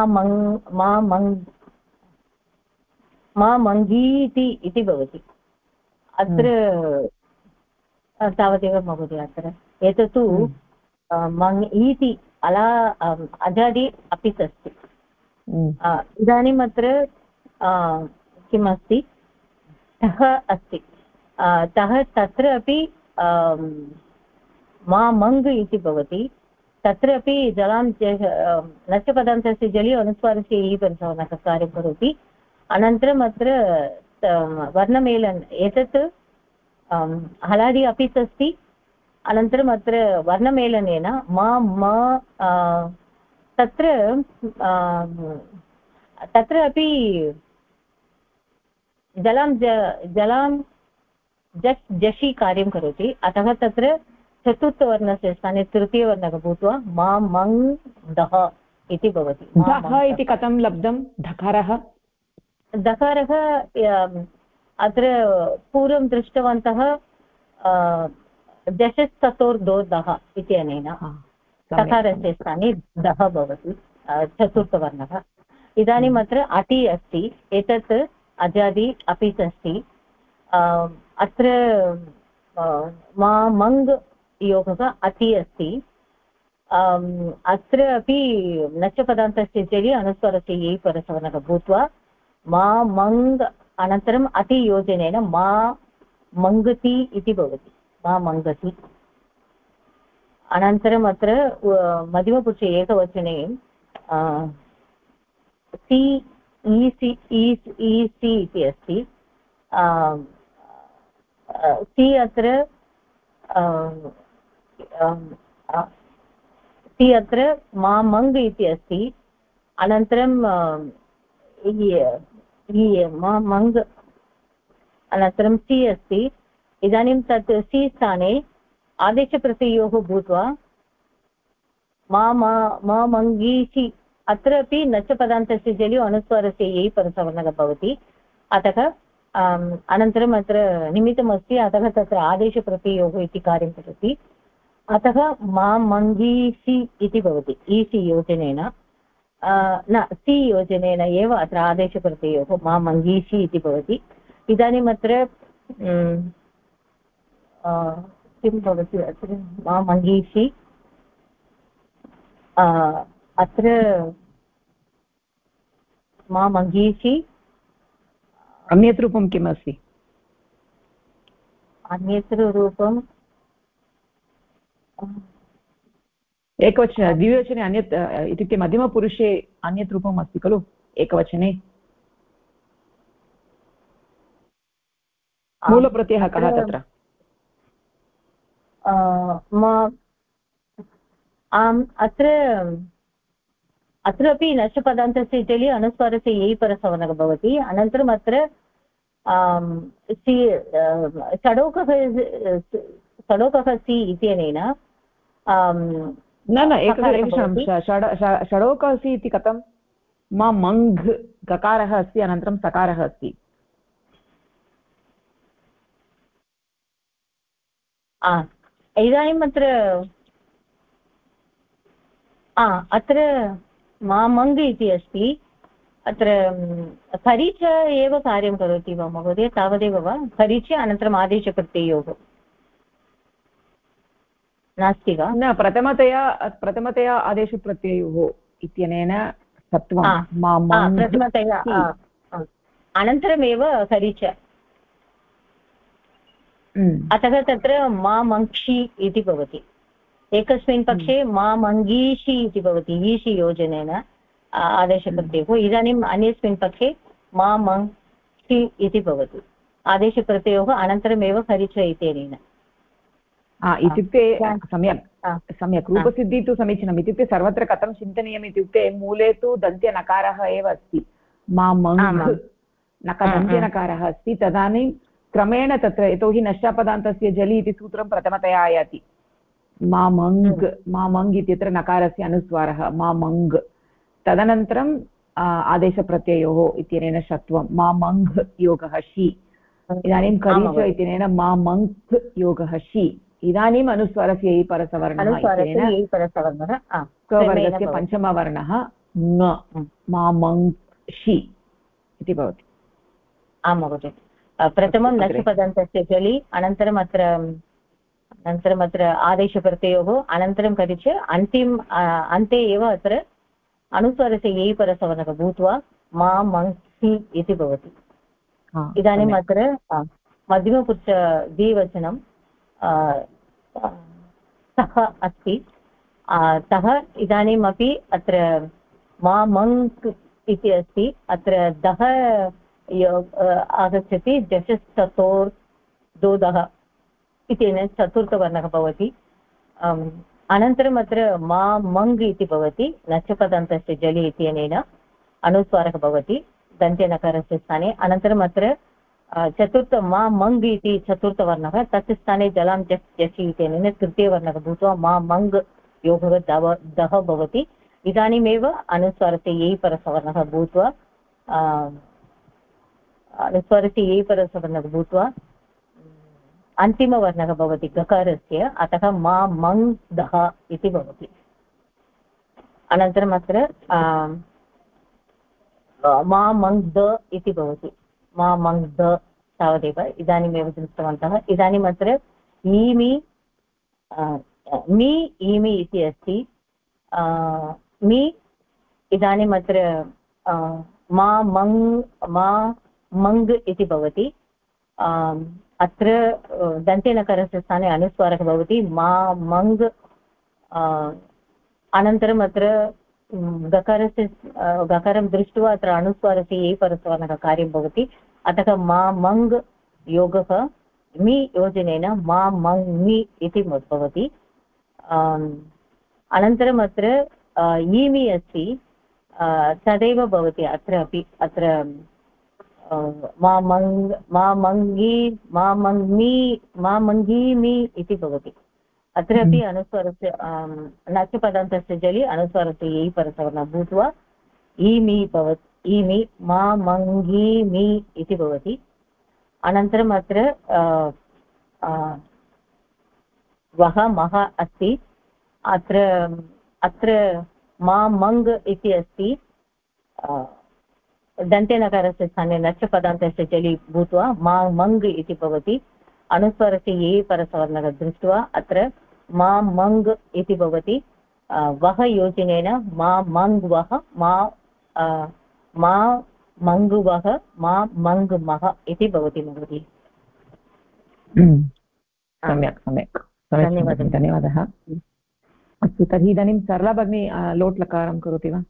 मा मङ्गीति इति भवति अत्र तावदेव महोदय अत्र एतत्तु मङ् इति अजादि अपि अस्ति इदानीम् अत्र किम् अस्ति तः अस्ति तः तत्र अपि मा मङ् इति भवति तत्र अपि जलां नष्टपदान्तस्य जलि अनुस्वारस्य ई परसवर्णः कार्यं करोति अनन्तरम् अत्र वर्णमेलन एतत् हलादि अपित् अस्ति अनन्तरम् अत्र वर्णमेलनेन मा म तत्र तत्र अपि जलां जषि कार्यं करोति अतः तत्र चतुर्थवर्णस्य स्थाने तृतीयवर्णः भूत्वा मा मङ् दः इति भवति दः इति कथं लब्धं धकारः दकारः अत्र पूर्वं दृष्टवन्तः दशस्ततोर्दोदः इत्यनेन सकारस्य स्थाने दः भवति चतुर्थवर्णः इदानीम् अत्र अटि अस्ति एतत् अजादि अपित् अस्ति अत्र मा मङ् योगः अति अस्ति अत्र अपि नचपदान्तस्य जलि अनुस्वारस्य यै परसवर्णः भूत्वा मा मङ् अनन्तरम् अतियोजनेन मा मङ्गति इति भवति मा मङ्गति अनन्तरम् अत्र मध्यमपुरुषे एकवचने सि ईसि ईसि इति अस्ति सि अत्र सि अत्र मा मङ् इति अस्ति अनन्तरं मा मङ् अनन्तरं सि अस्ति इदानीं तत् सि स्थाने आदेशप्रत्ययोः भूत्वा मा मङ्गीषि अत्रापि नचपदान्तस्य जलि अनुस्वारस्य यै परसवर्णः भवति अतः अनन्तरम् अत्र निमित्तमस्ति अतः तत्र आदेशप्रत्ययोः इति कार्यं करोति अतः मा मङ्गीषि इति भवति ईसि योजनेन न सि योजनेन एव अत्र आदेशप्रत्ययोः मा मङ्गीषि इति भवति इदानीम् अत्र किं भवति अत्र मा मङ्गीषि अत्र मा मङ्गीषि अन्यत् रूपं किम् अस्ति अन्यत्र रूपं एकवचने द्विवचने अन्यत् इत्युक्ते मध्यमपुरुषे अन्यत् रूपम् अस्ति खलु एकवचने मूलप्रत्ययः कः तत्र अत्रापि नष्टपदान्तस्य जलि अनुस्वारस्य यै परसवर्णः भवति अनन्तरम् अत्र षडोकः सि इत्यनेन न एकक्षणं षडोकः सि इति कथं मा मङ्घ् गकारः अस्ति अनन्तरं सकारः अस्ति इदानीम् अत्र मा मङ् इति अस्ति अत्र खरीच एव कार्यं करोति वा महोदय तावदेव वा खरीच अनन्तरम् आदेशप्रत्ययोः नास्ति वा न प्रथमतया आदेशप्रत्ययोः इत्यनेन सत्वं मा मङ् प्रथमतया अनन्तरमेव खरीच अतः तत्र मा मङ्क्षि इति भवति एकस्मिन् पक्षे मा मङ्गीषि इति भवति ईषि योजनेन आदेशप्रत्ययोः इदानीम् अन्यस्मिन् पक्षे मा मङ्क्षि इति भवति आदेशप्रत्ययोः अनन्तरमेव खरीच इत्यनेन इत्युक्ते सम्यक् रूपसिद्धिः तु समीचीनम् इत्युक्ते सर्वत्र कथं चिन्तनीयम् इत्युक्ते मूले तु दन्त्यनकारः एव अस्ति मा मङ् दन्त्यनकारः अस्ति तदानीं क्रमेण तत्र यतोहि नष्टापदान्तस्य जलि इति सूत्रं प्रथमतया आयाति मा मङ् इत्यत्र नकारस्य अनुस्वारः मा मङ् तदनन्तरं आदेशप्रत्ययोः इत्यनेन षत्वं मा मङ्घ् योगः षि इदानीं खरीच इत्यनेन मा मङ्क् योगः षि इदानीम् अनुस्वारस्य यै परसवर्णः कवर्गस्य पञ्चमवर्णः ङ मा मङ्क् षि इति भवति आं महोदय प्रथमं नष्टपदान्तस्य जलि अनन्तरम् अत्र आदेशप्रत्ययोः अनन्तरं खरीच अन्ते एव अत्र अनुस्वारस्य यै परसवर्णः भूत्वा मा मङ्क्षि इति भवति इदानीम् अत्र मध्यमपुरुष द्विवचनं सः अस्ति सः इदानीमपि अत्र मा मङ्क् इति अस्ति अत्र दः आगच्छति दशस्ततोर्दोदः इत्यनेन चतुर्थवर्णः भवति। अनन्तरम् अत्र मा मङ् इति भवति, नचपदान्तस्य जलि इत्यनेन अनुस्वारः भवति दन्त्यनकारस्य स्थाने। अनन्तरम् अत्र चतुर्थ मा मङ् इति चतुर्थवर्णः, तस्य स्थाने जलां जसि इत्यनेन तृतीयवर्णः भूत्वा मा मङ् योगः दः भवति। इदानीमेव अनुस्वारस्य यै परसवर्णः भूत्वा अनुस्वारस्य यै परसवर्णः भूत्वा अन्तिमवर्णः भवति गकारस्य, अतः मा मङ् दः इति भवति। अनन्तरम् अत्र मा मङ् द इति भवति, मा मङ् द तावदेव इदानीमेव दृष्टवन्तः। इदानीम् अत्र ईमि मि ईमि इति अस्ति। मि इदानीम् अत्र मा मङ् इति भवति। अत्र दन्त्यनकारस्य स्थाने अनुस्वारः भवति मा मङ्। अनन्तरम् अत्र गकारं दृष्ट्वा अत्र अनुस्वारस्य ये परस्वरः कार्यं भवति, अतः मा मङ् योगः मि योजनेन मा मङ् मि इति भवति। अनन्तरम् अत्र ईमि अस्ति, तदेव भवति अत्र अपि। अत्र मा मङ्गीमि इति भवति। अत्र अपि अनुस्वारस्य नचपदान्तस्य जलि अनुस्वारस्य यै परसवर्णः भूत्वा ईमि भवति, ईमि मा मङ्गीमि इति भवति। अनन्तरम् अत्र वः मः अस्ति। अत्र मा मङ् इति अस्ति, दन्त्यनकारस्य स्थाने नचपदान्तस्य जलि भूत्वा मा मङ् इति भवति। अनुस्वारस्य ये परसवर्णः दृष्ट्वा अत्र मा मङ् इति भवति। वः योजनेन मा मङ् वः मा मङ् वः मा मङ् मः इति भवति महोदय। सम्यक् सम्यक्, धन्यवादः। अस्तु, तर्हि इदानीं सरला भगिनी लोट्लकारं करोति वा?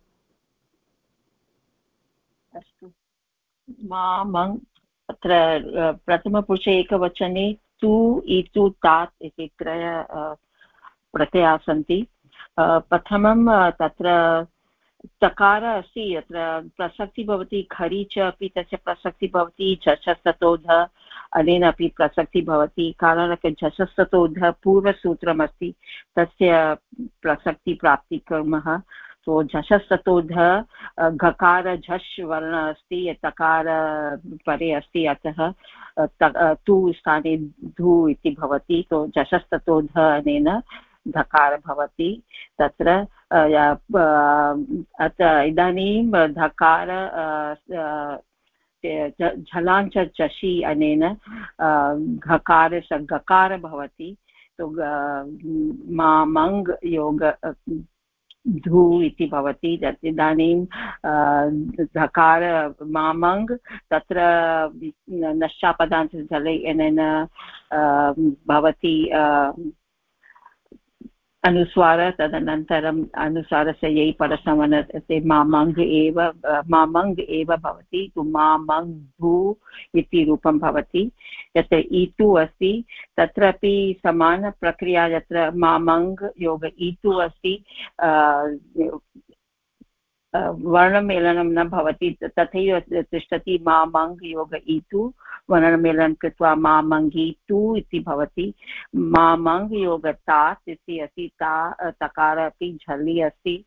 अस्तु, मा मङ् अत्र प्रथमपुरुषे एकवचने तु इतु तात् इति त्रय प्रत्ययाः सन्ति। प्रथमं तत्र तकार अस्ति, अत्र प्रसक्ति भवति, खरि च अपि तस्य प्रसक्ति भवति, झषस्ततोध अनेन अपि प्रसक्ति भवति। कारणं झषस्ततोध पूर्वसूत्रमस्ति, तस्य प्रसक्ति प्राप्ति कुर्मः। तो झषस्ततोध घकार झष् वर्ण अस्ति, तकार परे अस्ति, अतः तु स्थाने धु इति भवति। तो झषस्ततोध अनेन धकार भवति तत्र। इदानीं धकार झलाञ्च चषि अनेन घकार गकार भवति। तो मा मङ् योग धु इति भवति। इदानीं धकार मा मङ् तत्र नश्चापदान्त जले अनेन भवति अनुस्वार, तदनन्तरम् अनुस्वारस्य यै परसवर्णः मा मङ् एव भवति। तु मा मङ् भू इति रूपं भवति। यत्र ईतु अस्ति तत्रापि समानप्रक्रिया, यत्र मा मङ् योग ईतु अस्ति, वर्णमेलनं न भवति, तथैव तिष्ठति मा मङ् योग ईतु, वर्णमेलनं कृत्वा मा मङ्गीतु इति भवति। मा मङ् योग तात् इति अस्ति, तकार अपि झलि अस्ति,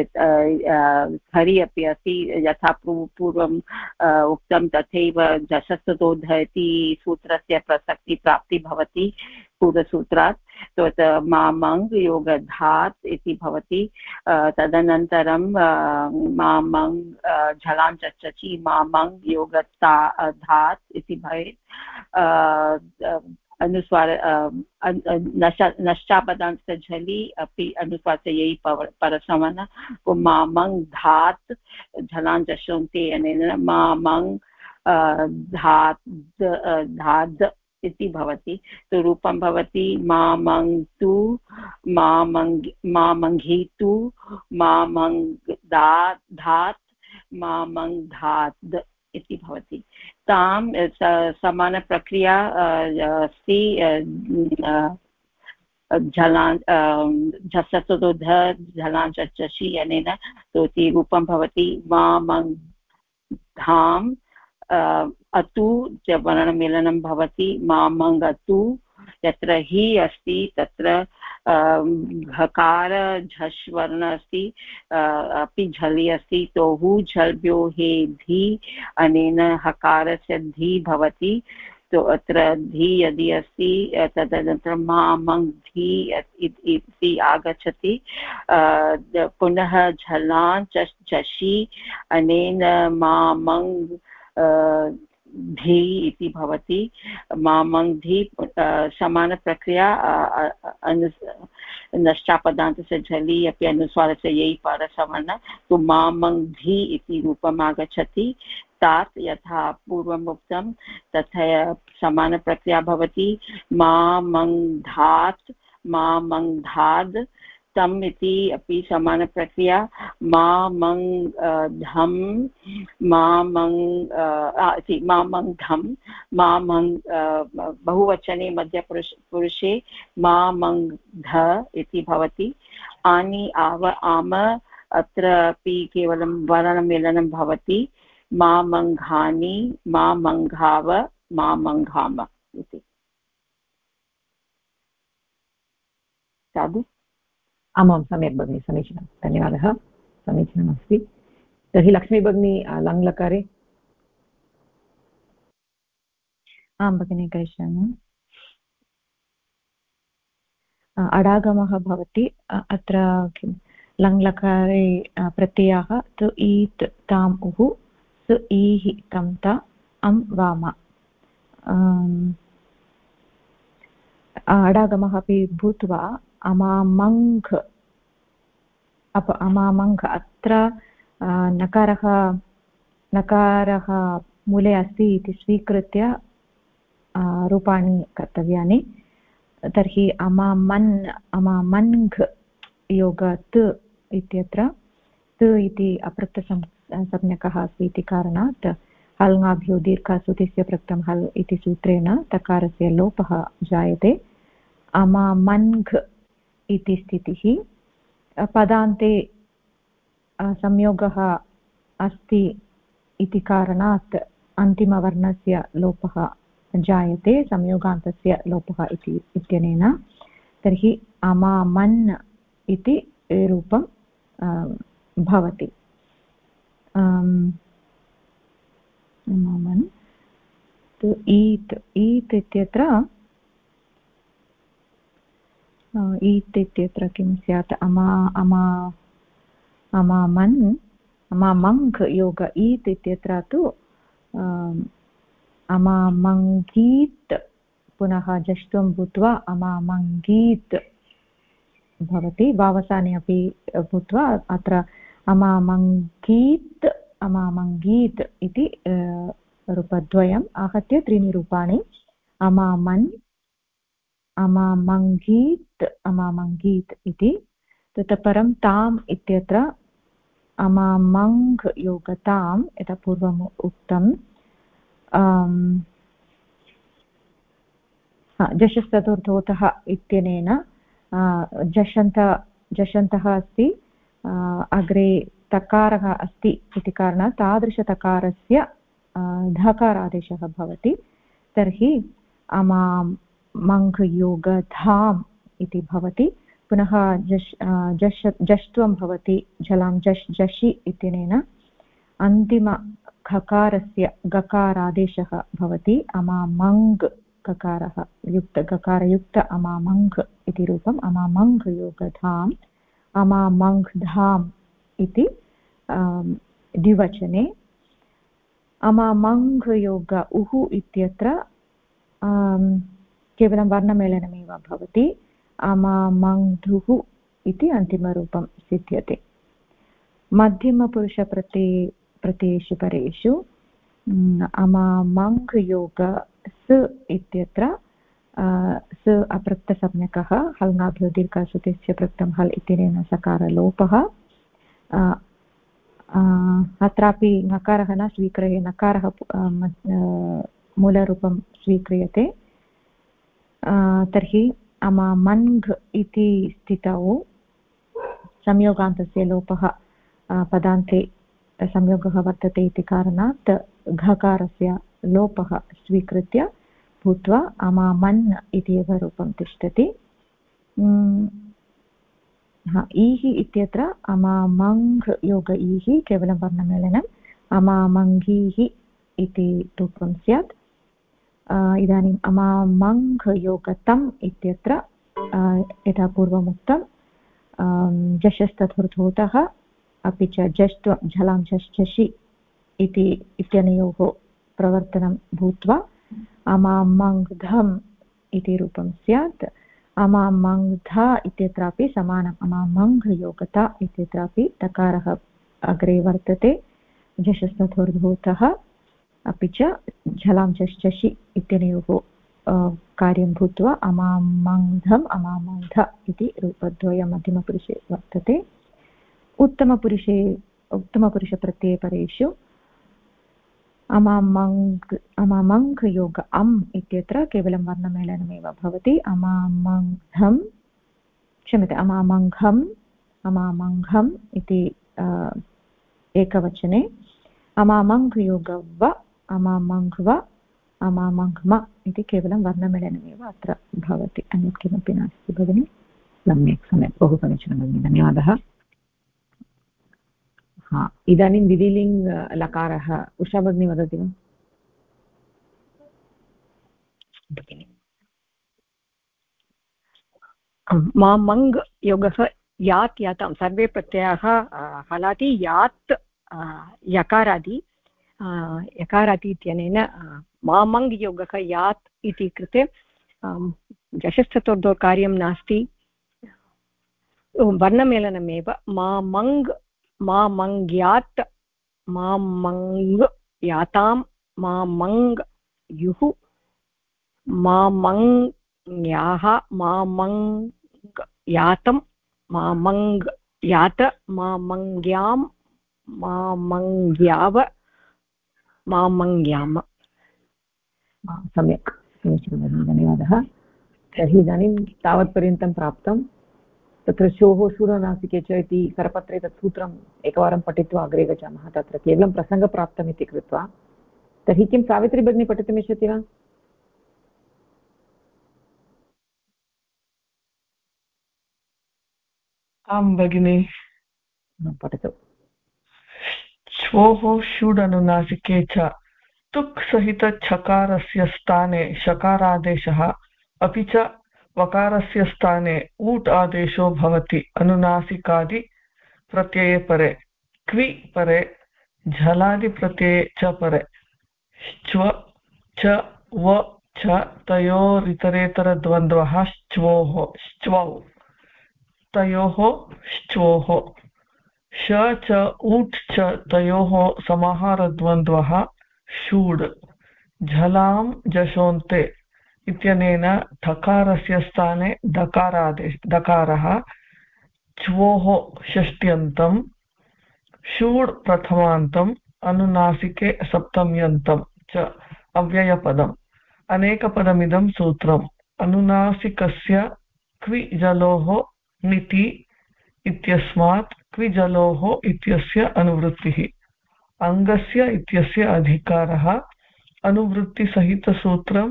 हरि अपि अस्ति। यथा पूर्वम् उक्तं तथैव झषस्ततोध इति सूत्रस्य प्रसक्ति प्राप्ति भवति पूर्वसूत्रात्। तो मा मङ् योग धात् इति भवति। तदनन्तरं मा मङ् झलाञ्च चचि मा मङ् योग धात् इति भवेत्। अनुस्वार नश्चापदान्त झलि अपि अनुस्वारस्य यै परसवर्णः मा मङ् धात् झलाञ्चोन्ते अनेन मा मङ् धाद् इति भवति। तो रूपं भवति मा मङ् तु मा मङ्घीतु मा मङ् धात् मा मङ् धाद् इति भवति। तां समानप्रक्रिया अस्ति झलान् झसतो ध झलां चषि अनेन तोति रूपं भवति मा मङ् धाम् अतु च वर्णमेलनं भवति मा मङ् अतु यत्र हि अस्ति तत्र घकार झष् वर्ण अस्ति अपि झलि अस्ति तोहु झल्भ्यो हे धी अनेन हकारस्य धी भवति तो अत्र धी यदि अस्ति तदनन्तरं मा मङ् धी इति आगच्छति पुनः झलां झषि अनेन मा मङ् धी इति भवति मा मङ् धी समानप्रक्रिया नष्टापदान्तस्य झलि अपि अनुस्वारस्य यै परसवर्ण तु मा मङ् धी इति रूपम् आगच्छति तात् यथा पूर्वम् उक्तं तथा समानप्रक्रिया भवति मा मङ् धात् मा मङ् धाद् तम् इति अपि समानप्रक्रिया मा मङ् धम् मा मङ् धम् मा मङ् बहुवचने मध्यपुरुषे मा मङ् ध इति भवति आनि आव आम अत्र अपि केवलं वर्णमेलनं भवति मा मङ्घानि मा मङ्घाव मा मङ्घाम इति साधु। आमां सम्यक् भगिनि समीचीनं धन्यवादः समीचीनमस्ति। तर्हि लक्ष्मी भगिनी लङ्लकारे। आं भगिनि करिष्यामि। अडागमः भवति अत्र किं लङ्लकारे प्रत्ययाः तु ईत् ताम् उः सु ईः तं ता अं वाम अडागमः अपि भूत्वा अमामङ्घ् अमामङ्घ् अत्र नकारः मूले अस्ति इति स्वीकृत्य रूपाणि कर्तव्यानि। तर्हि अमामन्घ् योग त् इत्यत्र त् इति अपृक्तसंज्ञकः अस्ति इति कारणात् हल्ङ्गाभ्यो दीर्घसुतिस्य पृक्तं हल् इति सूत्रेण तकारस्य लोपः जायते। अमामन्घ् इति स्थितिः पदान्ते संयोगः अस्ति इति कारणात् अन्तिमवर्णस्य लोपः जायते संयोगान्तस्य लोपः इत्यनेन। तर्हि अमामन् इति रूपं भवति। अमामन् तु ईत् इत्यत्र ईत् इत्यत्र किं स्यात् अमामङ्घ् योग ईत् इत्यत्र तु अमामङ्गीत् पुनः जष्ट्वं भूत्वा अमामङ्गीत् भवति। वावसाने अपि भूत्वा अत्र अमामङ्गीत् इति रूपद्वयम् आहत्य त्रीणि रूपाणि अमामन् अमामङ्गीत् इति। ततः परं ताम् इत्यत्र अमामङ्घ् योगताम् यथा पूर्वम् उक्तं जशस्ततुर्थोतः इत्यनेन जषन्तः अस्ति अग्रे तकारः अस्ति इति कारणात् तादृशतकारस्य धकारादेशः भवति। तर्हि अमामङ्घ् योगधाम् इति भवति। पुनः जष्ट्वं भवति झलां जषि इत्यनेन अन्तिमखकारस्य गकारादेशः भवति अमामङ्घ् गकारः गकारयुक्त अमामङ्घ् इति रूपम् अमामङ्घ् योगधाम् अमामङ्घ्धाम् इति द्विवचने। अमामङ्घ् योग उः इत्यत्र केवलं वर्णमेलनमेव भवति अमामङ्धुः इति अन्तिमरूपं सिद्ध्यते। मध्यमपुरुषप्रत्ययेषु परेषु अमामङ्घ् योग स् इत्यत्र स अपृक्तसंज्ञकः हल्ङ्गाभ्यो दीर्घसुतिस्य पृक्तं हल् इत्यनेन सकारलोपः अत्रापि नकारः न स्वीक्रियते, नकारः मूलरूपं स्वीक्रियते। तर्हि अमामङ्घ् इति स्थितौ संयोगान्तस्य लोपः पदान्ते संयोगः वर्तते इति कारणात् घकारस्य लोपः स्वीकृत्य भूत्वा अमामन् इति एव रूपं तिष्ठति। ईः इत्यत्र अमामङ्घ् योग ईः केवलं वर्णमेलनम्, अमामङ्घीः इति रूपं स्यात्। इदानीम् अमामङ्घ् योगतम् इत्यत्र यथा पूर्वमुक्तं जशस्तथुर्धूतः अपि च जष्ट् झलां झषि इत्यनयोः प्रवर्तनं भूत्वा अमामङ्घम् इति रूपं स्यात्। अमामङ्घ इत्यत्रापि समानम्, अमामङ्घ योगता इत्यत्रापि तकारः अग्रे वर्तते, झषस्तथोर्धूतः अपि च झलां झषि इत्यनयोः कार्यं भूत्वा अमामङ्घम् अमामङ्घ इति रूपद्वयं मध्यमपुरुषे वर्तते। उत्तमपुरुषप्रत्ययपरेषु अमामङ्घ योग अम् इत्यत्र केवलं वर्णमेलनमेव भवति। अमामङ्घम् अमामङ्घम् इति एकवचने, अमामङ्घ योग व अमामङ्घ्व अमामङ्घ्म इति केवलं वर्णमेलनमेव अत्र भवति, अन्यत् किमपि नास्ति भगिनि। सम्यक्, बहु समीचीनं भगिनि, धन्यवादः। इदानीं विधिलिङ्ग् लकारः उषा भगिनी वदति वा? मामङ्ग् योगः यात् यातां, सर्वे प्रत्ययाः हलाति यात् यकारादि इत्यनेन मामङ्ग् योगः यात् इति कृते जषस्ततोर्धो कार्यं नास्ति, वर्णमेलनमेव। मामङ्ग्यात् मामङ्ग् यातां मामङ्ग् युः मामङ्ग्याः मामङ्ग् यातं मामङ्ग् यात मामङ्ग्यां मामङ्ग्याव मामङ्ग्याम। सम्यक्, समीचीनं, धन्यवादः। तर्हि इदानीं तावत्पर्यन्तं प्राप्तं। तत्र शोः शूरनासिके च इति करपत्रे तत् सूत्रम् एकवारं पठित्वा अग्रे गच्छामः। तत्र केवलं प्रसङ्गप्राप्तम् इति कृत्वा। तर्हि किं सावित्री भगिनी पठितुमिच्छति वा? आं भगिनि, पठतु। श्वोः षूडनुनासिके च तुक् सहितछकारस्य स्थाने शकारादेशः अपि च वकारस्य स्थाने ऊट् आदेशो भवति। अनुनासिकादि प्रत्यये परे, क्वि परे, झलादिप्रत्यये च परे, श्च्व च व च तयोरितरेतरद्वन्द्वः श्च्वोः श्च्वौ, तयोः श्च्वोः, श च ऊट् च तयोः समाहारद्वन्द्वः षूड्, झलां जशोन्ते इत्यनेन ठकारस्य स्थाने दकारः, च्वोः षष्ट्यन्तं, षूड् प्रथमान्तम्, अनुनासिके सप्तम्यन्तं च अव्ययपदम्। अनेकपदमिदं सूत्रम्। अनुनासिकस्य क्विजलोः निति इत्यस्मात् क्विजलोः इत्यस्य अनुवृत्तिः, अङ्गस्य इत्यस्य अधिकारः। अनुवृत्तिसहितसूत्रं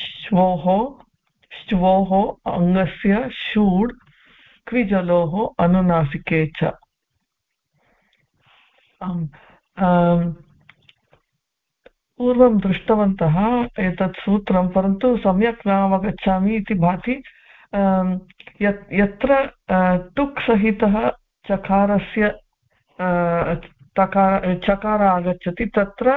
श्वोः अङ्गस्य षूड् क्विजलोः अनुनासिके च। पूर्वं दृष्टवन्तः एतत् सूत्रं, परन्तु सम्यक् न अवगच्छामि इति भाति। यत्र टुक् सहितः चकारस्य चकार आगच्छति तत्र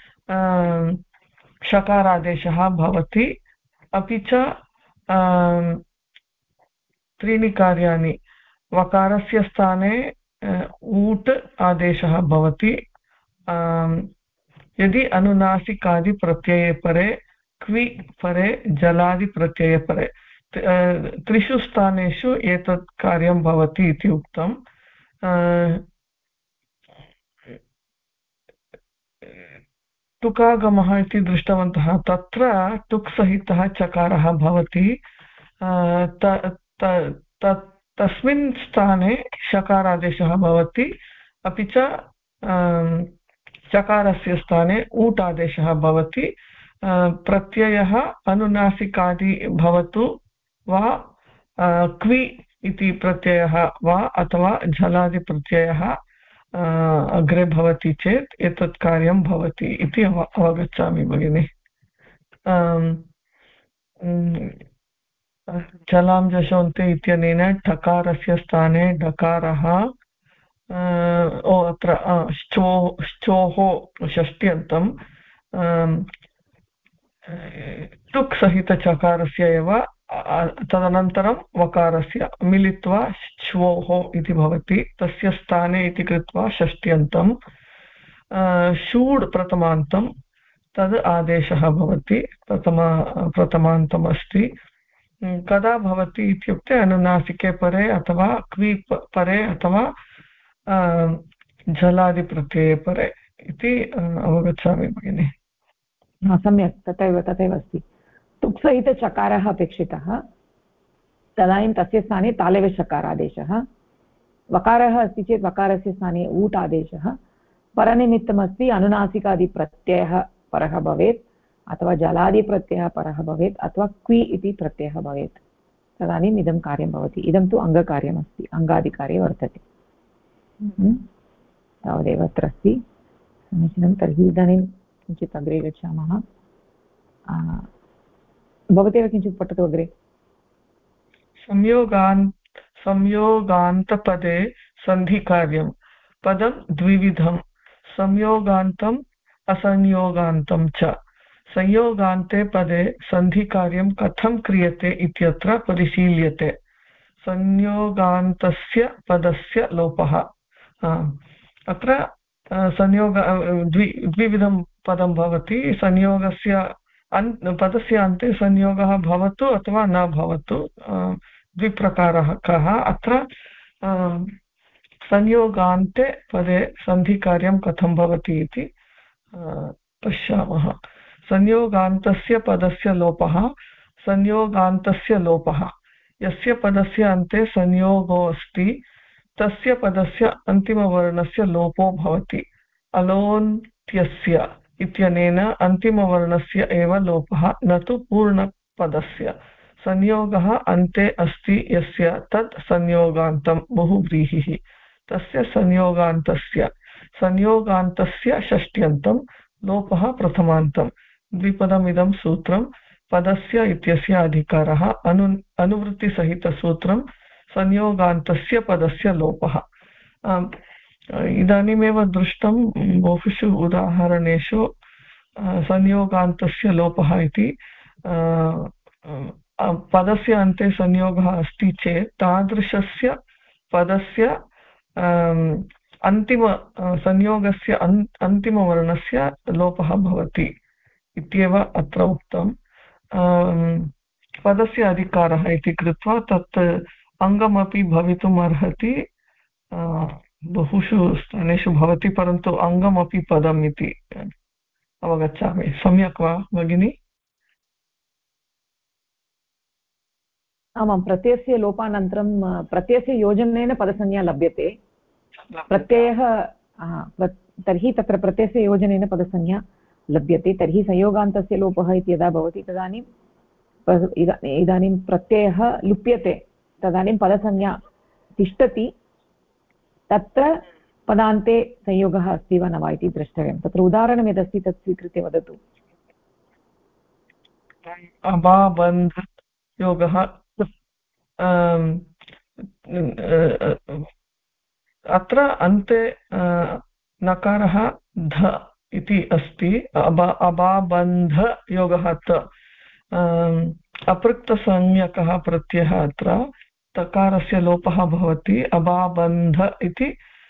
शकारादेशः भवति, अपि च त्रीणि कार्याणि। वकारस्य स्थाने ऊट् आदेशः भवति यदि अनुनासिकादिप्रत्यये परे, क्वि परे, जलादिप्रत्यये परे, त्रिषु स्थानेषु एतत् कार्यं भवति इति उक्तम्। टुकागमः इति दृष्टवन्तः तत्र टुक् सहितः चकारः भवति तस्मिन् स्थाने शकारादेशः भवति अपि च चकारस्य स्थाने ऊट् आदेशः भवति प्रत्ययः अनुनासिकादि भवतु वा क्वि इति प्रत्ययः वा अथवा झलादिप्रत्ययः अग्रे भवति चेत् एतत् कार्यं भवति इति अवगच्छामि भगिनि झलां जशोन्ते इत्यनेन ठकारस्य स्थाने डकारः अत्र श्चोः षष्ट्यन्तं टुक् सहितचकारस्य एव तदनन्तरं वकारस्य मिलित्वा श्वोः इति भवति तस्य स्थाने इति कृत्वा षष्ट्यन्तं शूड् प्रथमान्तं तद् आदेशः भवति प्रथमान्तम् अस्ति कदा भवति इत्युक्ते अनुनासिके परे अथवा क्वी परे अथवा झलादिप्रत्यये परे इति अवगच्छामि भगिनि सम्यक् तथैव अस्ति तुक् सहितचकारः अपेक्षितः तदानीं तस्य स्थाने तालव्यषकारादेशः वकारः अस्ति चेत् वकारस्य स्थाने ऊट् आदेशः परनिमित्तमस्ति अनुनासिकादिप्रत्ययः परः भवेत् अथवा जलादिप्रत्ययः परः भवेत् अथवा क्वि इति प्रत्ययः भवेत् तदानीम् इदं कार्यं भवति इदं तु अङ्गकार्यमस्ति अङ्गादिकार्ये वर्तते तावदेव अत्र अस्ति समीचीनं तर्हि इदानीं किञ्चित् अग्रे गच्छामः भवतेव किञ्चित् पठतु अग्रे संयोगान्तपदे सन्धिकार्यं पदं द्विविधं संयोगान्तम् असंयोगान्तं च संयोगान्ते पदे सन्धिकार्यं कथं क्रियते इत्यत्र परिशील्यते संयोगान्तस्य पदस्य लोपः अत्र संयोग द्विविधं पदं भवति संयोगस्य पदस्य अन्ते संयोगः भवतु अथवा न भवतु द्विप्रकारः कः अत्र संयोगान्ते पदे सन्धिकार्यं कथं भवति इति पश्यामः संयोगान्तस्य पदस्य लोपः संयोगान्तस्य लोपः यस्य पदस्य अन्ते संयोगो अस्ति तस्य पदस्य अन्तिमवर्णस्य लोपो भवति अलोन्त्यस्य इत्यनेन अन्तिमवर्णस्य एव लोपः न तु पूर्णपदस्य संयोगः अन्ते अस्ति यस्य तत् संयोगान्तं बहुव्रीहिः तस्य संयोगान्तस्य षष्ट्यन्तं लोपः प्रथमान्तं द्विपदमिदं सूत्रं पदस्य इत्यस्य अधिकारः अनुवृत्तिसहितसूत्रं संयोगान्तस्य पदस्य लोपः इदानीमेव दृष्टं बहुषु उदाहरणेषु संयोगान्तस्य लोपः इति पदस्य अन्ते संयोगः अस्ति चेत् तादृशस्य पदस्य संयोगस्य अन्तिमवर्णस्य लोपः भवति इत्येव अत्र उक्तं पदस्य अधिकारः इति कृत्वा तत् अङ्गमपि भवितुम् अर्हति बहुषु स्थानेषु भवति परन्तु अङ्गमपि पदम् इति अवगच्छामि सम्यक् वा भगिनि आमां प्रत्ययस्य लोपानन्तरं प्रत्ययस्य योजनेन पदसंज्ञा लभ्यते प्रत्ययः तर्हि तत्र प्रत्ययस्य योजनेन पदसंज्ञा लभ्यते तर्हि संयोगान्तस्य लोपः इति यदा भवति तदानीं इदानीं प्रत्ययः लुप्यते तदानीं पदसंज्ञा तिष्ठति तत्र पदान्ते संयोगः अस्ति वा न वा इति द्रष्टव्यं तत्र उदाहरणं यदस्ति तत् स्वीकृत्य वदतु अबाबन्धयोगः अत्र अन्ते नकारः ध इति अस्ति अबाबन्धयोगः अपृक्तसंज्ञकः प्रत्ययः अत्र तकारस्य लोपः भवति अबाबन्ध इति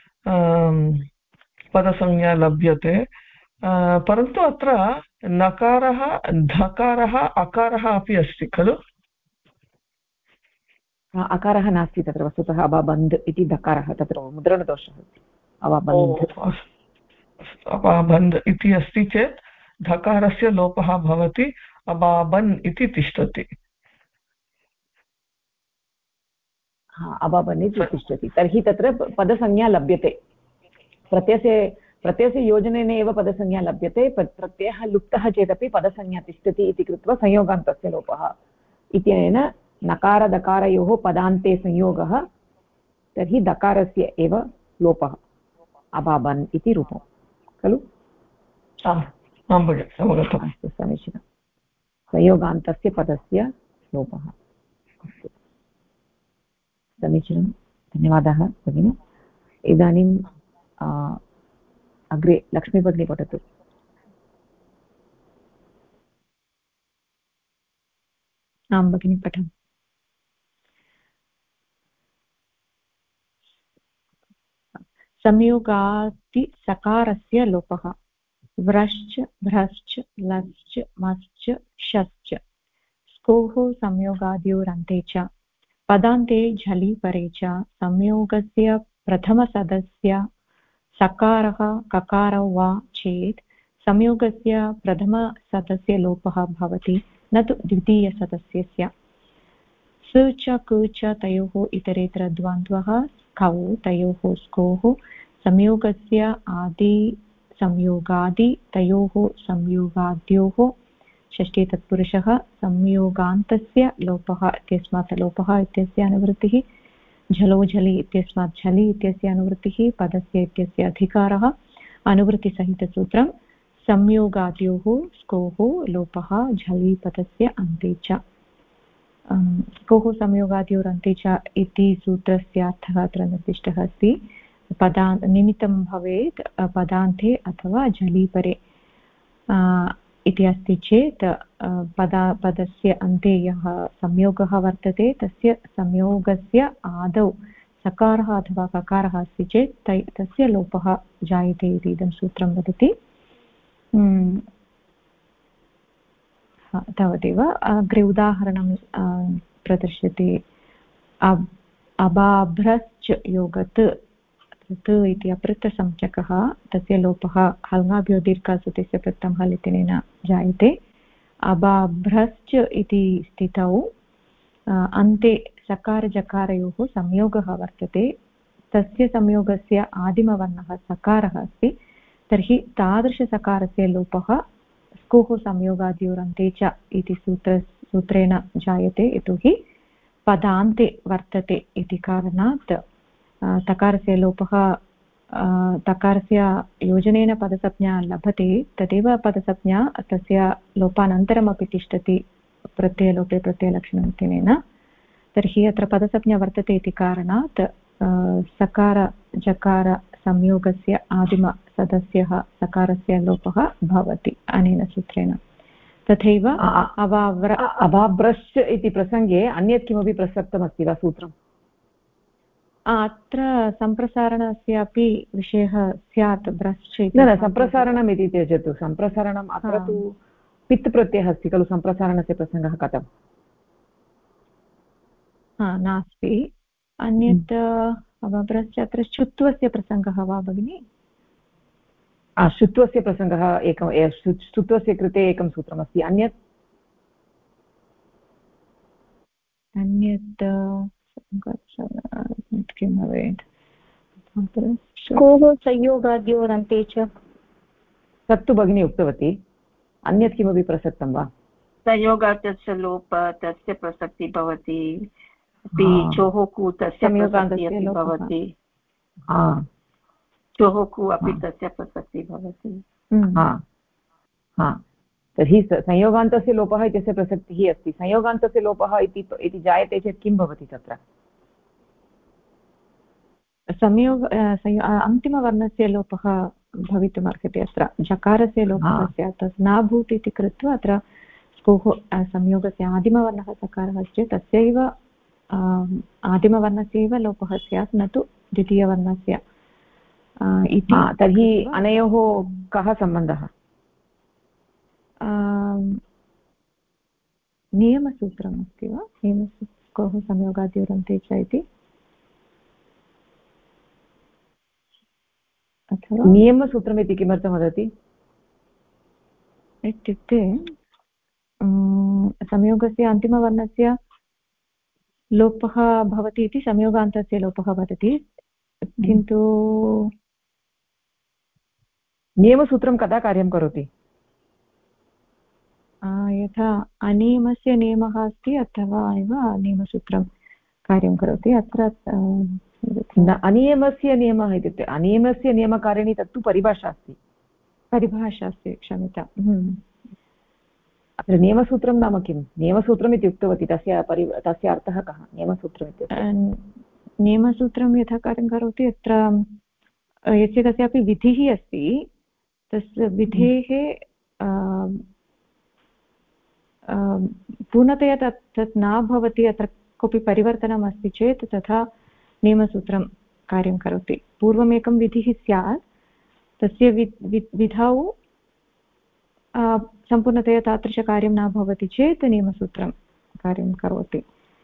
पदसंज्ञा लभ्यते परन्तु अत्र नकारः धकारः अकारः अपि अस्ति खलु अकारः नास्ति तत्र वस्तुतः अबाबन्ध इति धकारः तत्र मुद्रणदोषः अबाबन्ध अबाबन् इति अस्ति चेत् धकारस्य लोपः भवति, अबाबन् इति तिष्ठति। अबाबन् इति तिष्ठति। तर्हि तत्र पदसंज्ञा लभ्यते, प्रत्ययस्य योजनेन एव पदसंज्ञा लभ्यते। प्रत्ययः लुप्तः चेदपि पदसंज्ञा तिष्ठति इति कृत्वा संयोगान्तस्य लोपः इत्यनेन नकारदकारयोः पदान्ते संयोगः, तर्हि दकारस्य एव लोपः, अबाबन् इति रूपं खलु? अस्तु, समीचीनं। संयोगान्तस्य पदस्य लोपः। अस्तु, समीचीनं, धन्यवादः भगिनि। इदानीं अग्रे लक्ष्मी भगिनी पठतु। आं भगिनि पठामि। संयोगादिसकारस्य लोपः। व्रश्च भ्रश्च लश्च मश्च शश्च स्कोः संयोगाद्योरन्ते च पदान्ते झलि परे च संयोगस्य प्रथमसदस्य सकारः ककारौ वा चेत् संयोगस्य प्रथमसदस्य लोपः भवति, न तु द्वितीयसदस्यस्य। स च क च तयोः इतरेतर द्वन्द्वः स्कौ तयोः स्कोः संयोगस्य संयोगादि तयोः संयोगाद्योः षष्ठी तत्पुरुषः संयोगान्तस्य लोपः इत्यस्मात् लोपः इत्यस्य अनुवृत्तिः, झलो झलि इत्यस्मात् झलि इत्यस्य अनुवृत्तिः, पदस्य इत्यस्य अधिकारः, अनुवृत्तिसहितसूत्रं संयोगाद्योः स्कोः लोपः झलि पदस्य अन्ते च। स्कोः संयोगाद्योरन्ते च इति सूत्रस्य अर्थः अत्र निर्दिष्टः अस्ति। निमित्तं भवेत् पदान्ते अथवा झलीपरे इति अस्ति चेत् पदस्य अन्ते यः संयोगः वर्तते तस्य संयोगस्य आदौ सकारः अथवा ककारः अस्ति चेत् तस्य लोपः जायते इति इदं सूत्रं वदति। तावदेव। अग्रे उदाहरणं प्रदर्श्यते। अबाभ्रश्च योगत् इति अपृक्तसंज्ञकः, तस्य लोपः हल्ङ्गाभ्यो दीर्घासु तस्य प्रत्यं हल् इत्यनेन जायते। अबाभ्रश्च इति स्थितौ अन्ते सकारजकारयोः संयोगः वर्तते, तस्य संयोगस्य आदिमवर्णः सकारः अस्ति, तर्हि तादृशसकारस्य लोपः स्कोः संयोगाद्योरन्ते च इति सूत्रेण जायते, यतोहि पदान्ते वर्तते इति कारणात् तकारस्य लोपः तकारस्य योजनेन पदसंज्ञा लभते, तदेव पदसंज्ञा तस्य लोपानन्तरमपि तिष्ठति प्रत्ययलोपे प्रत्ययलक्षणम् इत्यनेन। तर्हि अत्र पदसंज्ञा वर्तते इति कारणात् सकार जकार संयोगस्य आदिमसदस्यः सकारस्य लोपः भवति अनेन सूत्रेण। तथैव अबाभ्रश्च इति प्रसङ्गे अन्यत् किमपि प्रसक्तमस्ति वा सूत्रम्? अत्र सम्प्रसारणस्यापि विषयः स्यात्। ब्रश्च न, सम्प्रसारणम् इति त्यजतु। सम्प्रसारणम् अत्र तु पित् प्रत्ययः अस्ति खलु, सम्प्रसारणस्य प्रसङ्गः कथम्? नास्ति। अन्यत् ब्रश्च अत्र श्रुत्वस्य प्रसङ्गः वा भगिनि? श्रुत्वस्य प्रसङ्गः एकं, श्रुत्वस्य कृते एकं सूत्रमस्ति। अन्यत् किं भवेत्? स्कोः संयोगाद्योरन्ते च, तत्तु भगिनी उक्तवती। अन्यत् किमपि प्रसक्तं वा? संयोगान्तस्य लोप तस्य प्रसक्तिः भवति, चोः कु तस्य प्रसक्तिः भवति, चोः कु अपि तस्य प्रसक्तिः भवति। तर्हि संयोगान्तस्य लोपः इत्यस्य प्रसक्तिः अस्ति। संयोगान्तस्य लोपः इति जायते चेत् किं भवति तत्र? अन्तिमवर्णस्य लोपः भवितुमर्हति। अत्र जकारस्य लोपः स्यात्, तत् नाभूत् इति कृत्वा अत्र स्कोः संयोगस्य आदिमवर्णः सकारः अस्ति चेत् तस्यैव आदिमवर्णस्यैव लोपः स्यात्, न तु द्वितीयवर्णस्य इति। तर्हि अनयोः कः सम्बन्धः? नियमसूत्रम् अस्ति वा? स्कोः संयोगाद्योरन्ते च इति अथवा नियमसूत्रमिति किमर्थं वदति इत्युक्ते संयोगस्य अन्तिमवर्णस्य लोपः भवति इति संयोगान्तस्य लोपः वदति किन्तु नियमसूत्रं कदा कार्यं करोति यथा अनियमस्य नियमः अस्ति अथवा एव नियमसूत्रं कार्यं करोति अत्र अनियमस्य नियमः इत्युक्ते अनियमस्य नियमकारिणी तत्तु परिभाषा अस्ति क्षम्यतां अत्र नियमसूत्रं नाम किं नियमसूत्रम् इति उक्तवती तस्य अर्थः कः नियमसूत्रम् इत्युक्ते नियमसूत्रं यथा कार्यं करोति अत्र यस्य कस्यापि विधिः अस्ति तस्य विधेः पूर्णतया तत् न भवति अत्र कोऽपि परिवर्तनम् अस्ति चेत् तथा नियमसूत्रं कार्यं करोति पूर्वमेकं विधिः स्यात् तस्य विधौ सम्पूर्णतया तादृशकार्यं न भवति चेत् नियमसूत्रं कार्यं करोति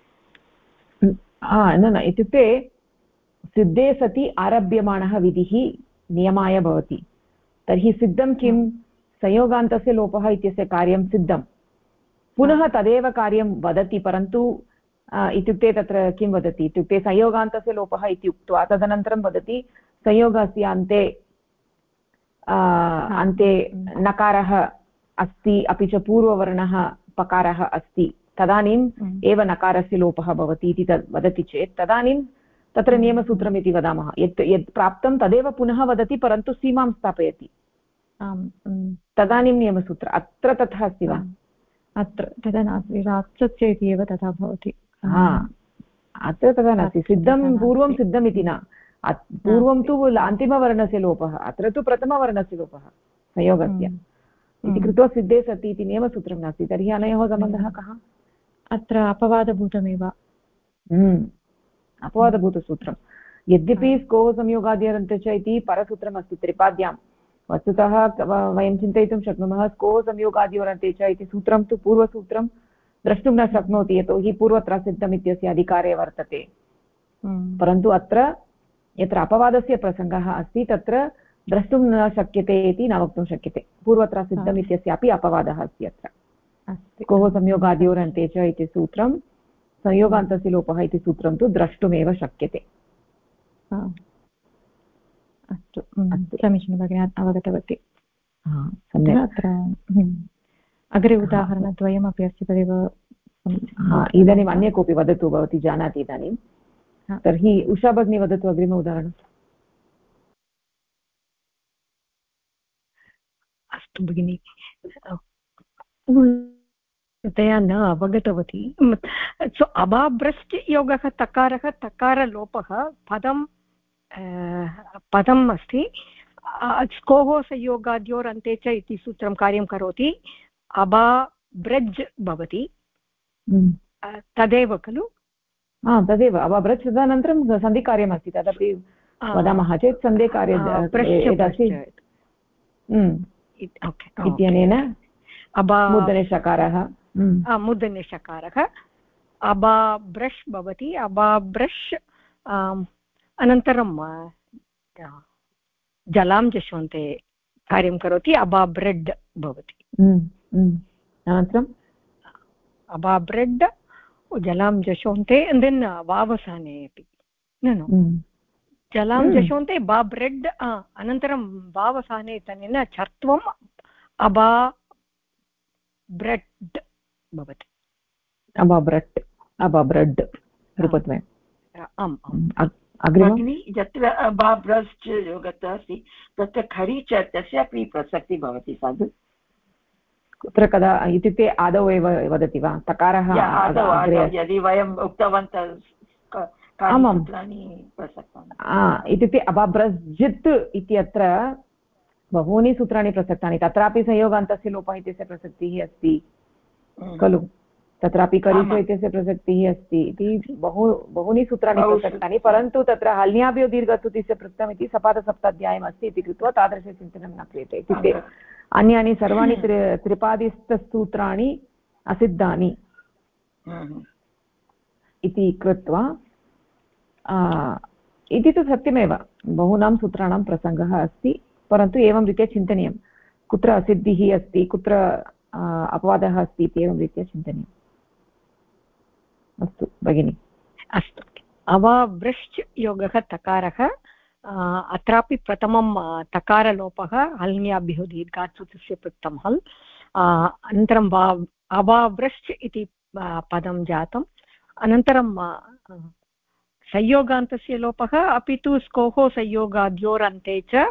न इत्युक्ते सिद्धे सति आरभ्यमाणः विधिः नियमाय भवति तर्हि सिद्धं किं संयोगान्तस्य लोपः इत्यस्य कार्यं सिद्धं पुनः तदेव कार्यं वदति परन्तु इत्युक्ते तत्र किं वदति इत्युक्ते संयोगान्तस्य लोपः इति उक्त्वा तदनन्तरं वदति संयोगस्य अन्ते नकारः अस्ति अपि च पूर्ववर्णः पकारः अस्ति तदानीम् एव नकारस्य लोपः भवति इति तद् वदति चेत् तदानीं तत्र नियमसूत्रम् इति वदामः यत् प्राप्तं तदेव पुनः वदति परन्तु सीमां स्थापयति तदानीं नियमसूत्र अत्र तथा अस्ति वा अत्र तथा नास्ति राक्षस्य इति एव तथा भवति अत्र तथा नास्ति सिद्धं पूर्वं सिद्धम् इति न पूर्वं तु अन्तिमवर्णस्य लोपः अत्र तु प्रथमवर्णस्य लोपः संयोगस्य इति कृत्वा सिद्धे सति इति नियमसूत्रं नास्ति तर्हि अनयोः सम्बन्धः कः अत्र अपवादभूतमेव अपवादभूतसूत्रं यद्यपि स्कोः संयोगाद्यन्ते च इति परसूत्रम् अस्ति त्रिपाद्यां वस्तुतः वयं चिन्तयितुं शक्नुमः स्कोः संयोगाद्योरन्ते च इति सूत्रं तु पूर्वसूत्रं द्रष्टुं न शक्नोति यतोहि पूर्वत्र सिद्धम् इत्यस्य अधिकारे वर्तते परन्तु अत्र यत्र अपवादस्य प्रसङ्गः अस्ति तत्र द्रष्टुं न शक्यते इति न वक्तुं शक्यते पूर्वत्र सिद्धम् इत्यस्यापि अपवादः अस्ति अत्र स्कोः संयोगाद्योरन्ते च इति सूत्रं संयोगान्तस्य लोपः इति सूत्रं तु द्रष्टुमेव शक्यते अस्तु समीचीनं भगिनी अवगतवती अत्र अग्रे उदाहरणद्वयमपि अस्ति तदेव इदानीम् अन्य कोऽपि वदतु भवती जानाति इदानीं तर्हि उषा भगिनी वदतु अग्रिम उदाहरणम् अस्तु भगिनि तया न अवगतवती सो अबाभ्रश्च योगः तकारः तकारलोपः पदम् अस्ति स्कोः संयोगाद्योरन्ते च इति सूत्रं कार्यं करोति अबाभ्रज् भवति तदेव खलु तदेव अबाभ्रज् तदनन्तरं सन्धिकार्यमस्ति तदपि वदामः चेत् सन्धिकार्य इत्यनेन मूर्धन्यषकारः अबाभ्रश् भवति अबाभ्रश् अनन्तरं जलां जश्वन्ते कार्यं करोति अबाब्रेड् भवति अनन्तरम् अबाब्रेड् जलां जशोन्ते देन् वावसाने अपि जलां जशोन्ते बाब्रेड् अनन्तरं वावसाने तनेन छर्त्वम् अबाब्रेड् भवति अबाब्रेड् रूपद्वयम् आम् भगिनी यत्र अबाभ्रश्च योगः अस्ति तत्र खरि च तस्यापि प्रसक्तिः भवति साधु कुत्र कदा इत्युक्ते आदौ एव वदति वा तकारः यदि वयम् उक्तवन्तः इत्युक्ते अबाभ्रजित् इत्यत्र बहूनि सूत्राणि प्रसक्तानि तत्रापि संयोगान्तस्य लोपः इत्यस्य प्रसक्तिः अस्ति खलु तत्रापि करिच इत्यस्य प्रसक्तिः अस्ति इति बहूनि सूत्राणि प्रसक्तानि परन्तु तत्र हल्याभ्यो दीर्घस्तुतिस्य पृष्ठम् इति सपादसप्ताध्यायम् अस्ति इति कृत्वा तादृशचिन्तनं न क्रियते इत्युक्ते अन्यानि सर्वाणि त्रिपादिस्थसूत्राणि असिद्धानि इति कृत्वा इति तु सत्यमेव, बहूनां सूत्राणां प्रसङ्गः अस्ति, परन्तु एवं रीत्या चिन्तनीयं, कुत्र असिद्धिः अस्ति, कुत्र अपवादः अस्ति इति एवं रीत्या चिन्तनीयम्। अस्तु भगिनि। अस्तु, अवावृश्च योगः तकारः, अत्रापि प्रथमं तकारलोपः हल्ङ्याभ्यो दीर्घात् सूत्रस्य पृक्तं हल्, अनन्तरं अवावृश्च इति पदं जातम्, अनन्तरं संयोगान्तस्य लोपः, अपि तु स्कोः संयोगाद्योरन्ते च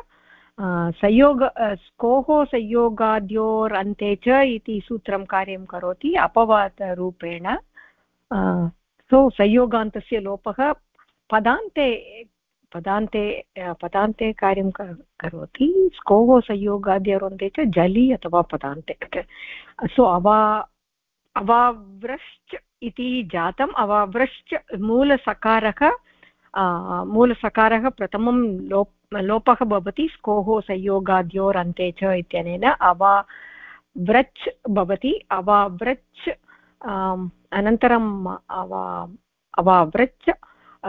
स्कोः संयोगाद्योरन्ते च इति सूत्रं कार्यं करोति अपवादरूपेण। सो संयोगान्तस्य लोपः पदान्ते पदान्ते पदान्ते कार्यं करोति, स्कोः संयोगाद्योरन्ते च जलि अथवा पदान्ते। सो अवावृश्च इति जातम्। अवावृश्च मूलसकारः प्रथमं लोपः भवति स्कोः संयोगाद्योरन्ते च इत्यनेन अवावृच् भवति। अवावृच् अनन्तरम् अवावृच्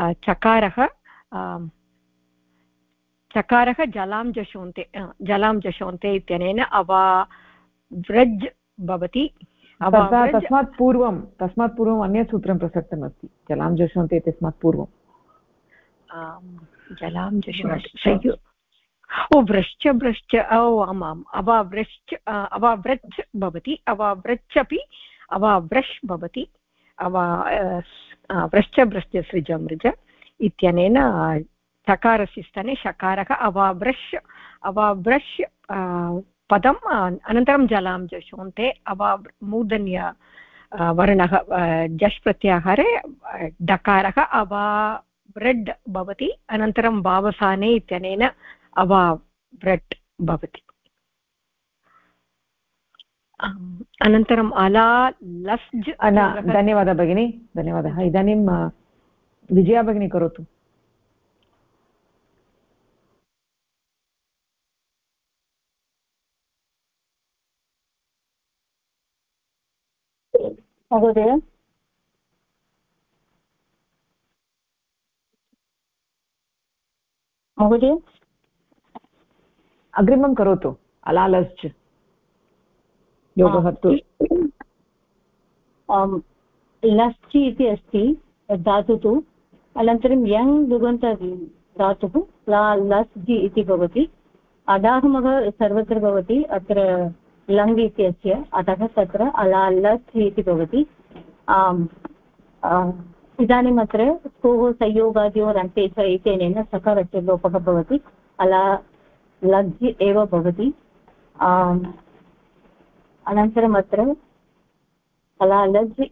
चकारः जलां जशोन्ते इत्यनेन अवावृज् भवति। तस्मात् पूर्वम् अन्यत् सूत्रं प्रसक्तमस्ति, जलां जशोन्ते इत्यस्मात् पूर्वं जलां जशोन्ते वृश्च आमाम् अवावृच् भवति। अवावृच् अवावृश् भवति। वृश्च सृजं मृज इत्यनेन चकारस्य स्थाने शकारः अवावृश् पदम् अनन्तरं जलां जशोन्ते मूर्धन्य वर्णः जश् प्रत्याहारे डकारः अवावृड् भवति। अनन्तरं वावसाने इत्यनेन अवावृट् भवति। अनन्तरम् अला लस्ज्। धन्यवादः भगिनी, धन्यवादः। इदानीं विजया भगिनी करोतु। महोदय, अग्रिमं करोतु। अलालश्च योगः तु लश्चि इति अस्ति धातु तु, अनन्तरं यङ् दुगन्त धातुः लस्जि इति भवति। अदागमः सर्वत्र भवति, अत्र लङ् इत्यस्य, अतः तत्र अलालस् इति भवति। इदानीम् अत्र स्कोः संयोगाद्योरन्ते च इत्यनेन सकारस्य लोपः भवति, अला लज् एव भवति। अनन्तरम् अत्र अलालज्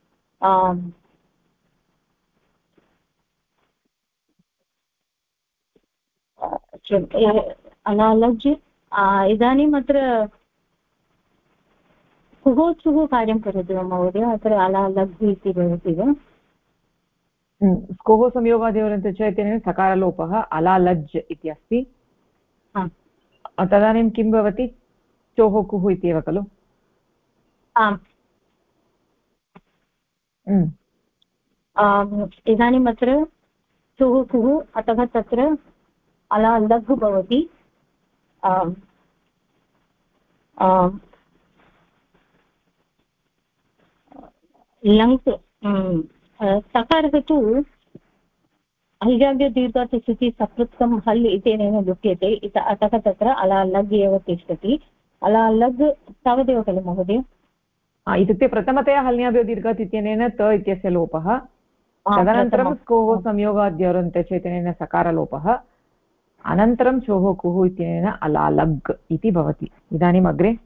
अलालज् इदानीम् अत्र कुहोत्सुः कार्यं करोति वा महोदय? अत्र अलालज् इति भवति वा? स्कोः संयोगाद्योरन्ते च इत्यनेन सकारलोपः अलालज् इति अस्ति। तदानीं किं भवति? चोः कुः इत्येव खलु? आम्। इदानीम् अत्र चोः कुः, अतः तत्र अलालघ् भवति। लङ्क् सकारः तु हल्जाव्यदीर्घात् तिष्ठति, सकृत्कं हल् इत्यनेन लुप्यते, अतः तत्र अलालघ् एव तिष्ठति। अलालघ् तावदेव खलु महोदय? इत्युक्ते प्रथमतया हल्ङ्याभ्यो दीर्घात् इत्यनेन त इत्यस्य लोपः, तदनन्तरं स्कोः संयोगाद्योरन्ते च इत्यनेन सकारलोपः, अनन्तरं चोः कुः इत्यनेन अलालघ् इति भवति। इदानीम् अग्रे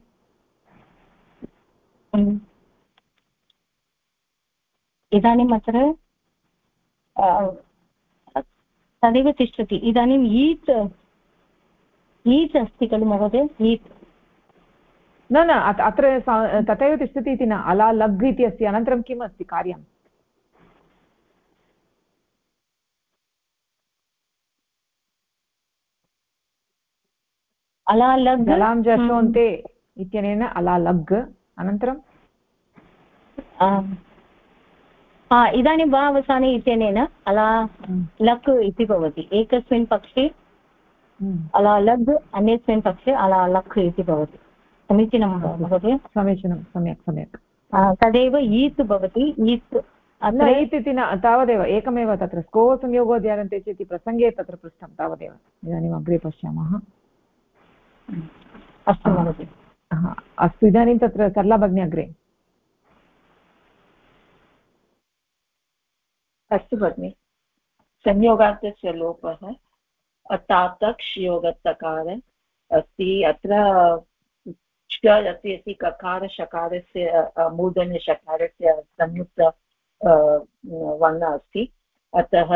इदानीम् अत्र तदेव तिष्ठति। इदानीम् ईत् अस्ति खलु महोदय? ईत् न अत्र तथैव तिष्ठति इति न, अलालघ् इति अस्ति। अनन्तरं किम् अस्ति कार्यम्? अलालघ् जलां जशोन्ते इत्यनेन अलालघ्, अनन्तरं इदानीं वा अवसाने इत्यनेन अला लक् इति भवति एकस्मिन् पक्षे अला लग् अन्यस्मिन् पक्षे अला लक् इति भवति समीचीनं महोदय समीचीनं सम्यक् सम्यक् तदेव ईत् भवति ईत् अत्र ईत् इति न तावदेव एकमेव तत्र स्को संयोगोद्यारन्ते चेत् इति प्रसङ्गे तत्र पृष्टं तावदेव इदानीम् अग्रे पश्यामः अस्तु महोदय अस्तु इदानीं तत्र सरला भगिनी अग्रे अस्तु भगिनि संयोगार्थस्य लोपः अतातक्ष् योगतकार अस्ति अत्र अस्ति ककार शकारस्य मूर्धन्यशकारस्य संयुक्त वर्णः अस्ति अतः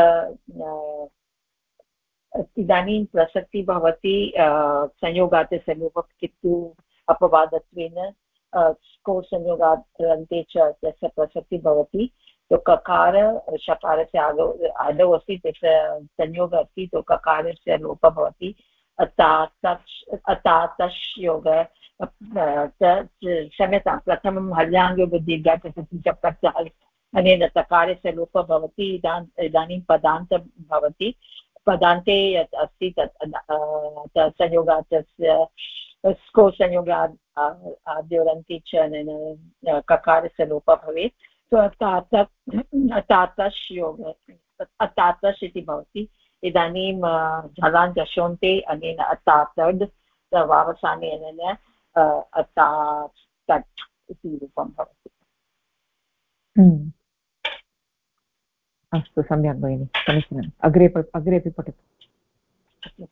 इदानीं प्रसक्ति भवति संयोगार्थस्य लोपः किन्तु अपवादत्वेन को संयोगान्ते च तस्य प्रसक्ति भवति तो ककार शकारस्य आदौ अस्ति तस्य संयोगः अस्ति तो ककारस्य लोपः भवति अतातश् योग क्षम्यतां प्रथमं हल्याङ्गबुद्धिर्घटति च प्रत्ययः अनेन तकारस्य लोपः भवति इदानीं पदान्तं भवति पदान्ते यत् अस्ति तत् संयोगार्थस्य स्को संयोगात् आद्योरन्ति च अनेन ककारस्य लोपः भवेत् अतातश् योग अतातश् इति भवति इदानीं झलान् दशोन्ते अनेन अतातड् वावसाने अनेन अतातट् इति रूपं भवति अस्तु सम्यक् भगिनि समीचीनम् अग्रेपि पठतु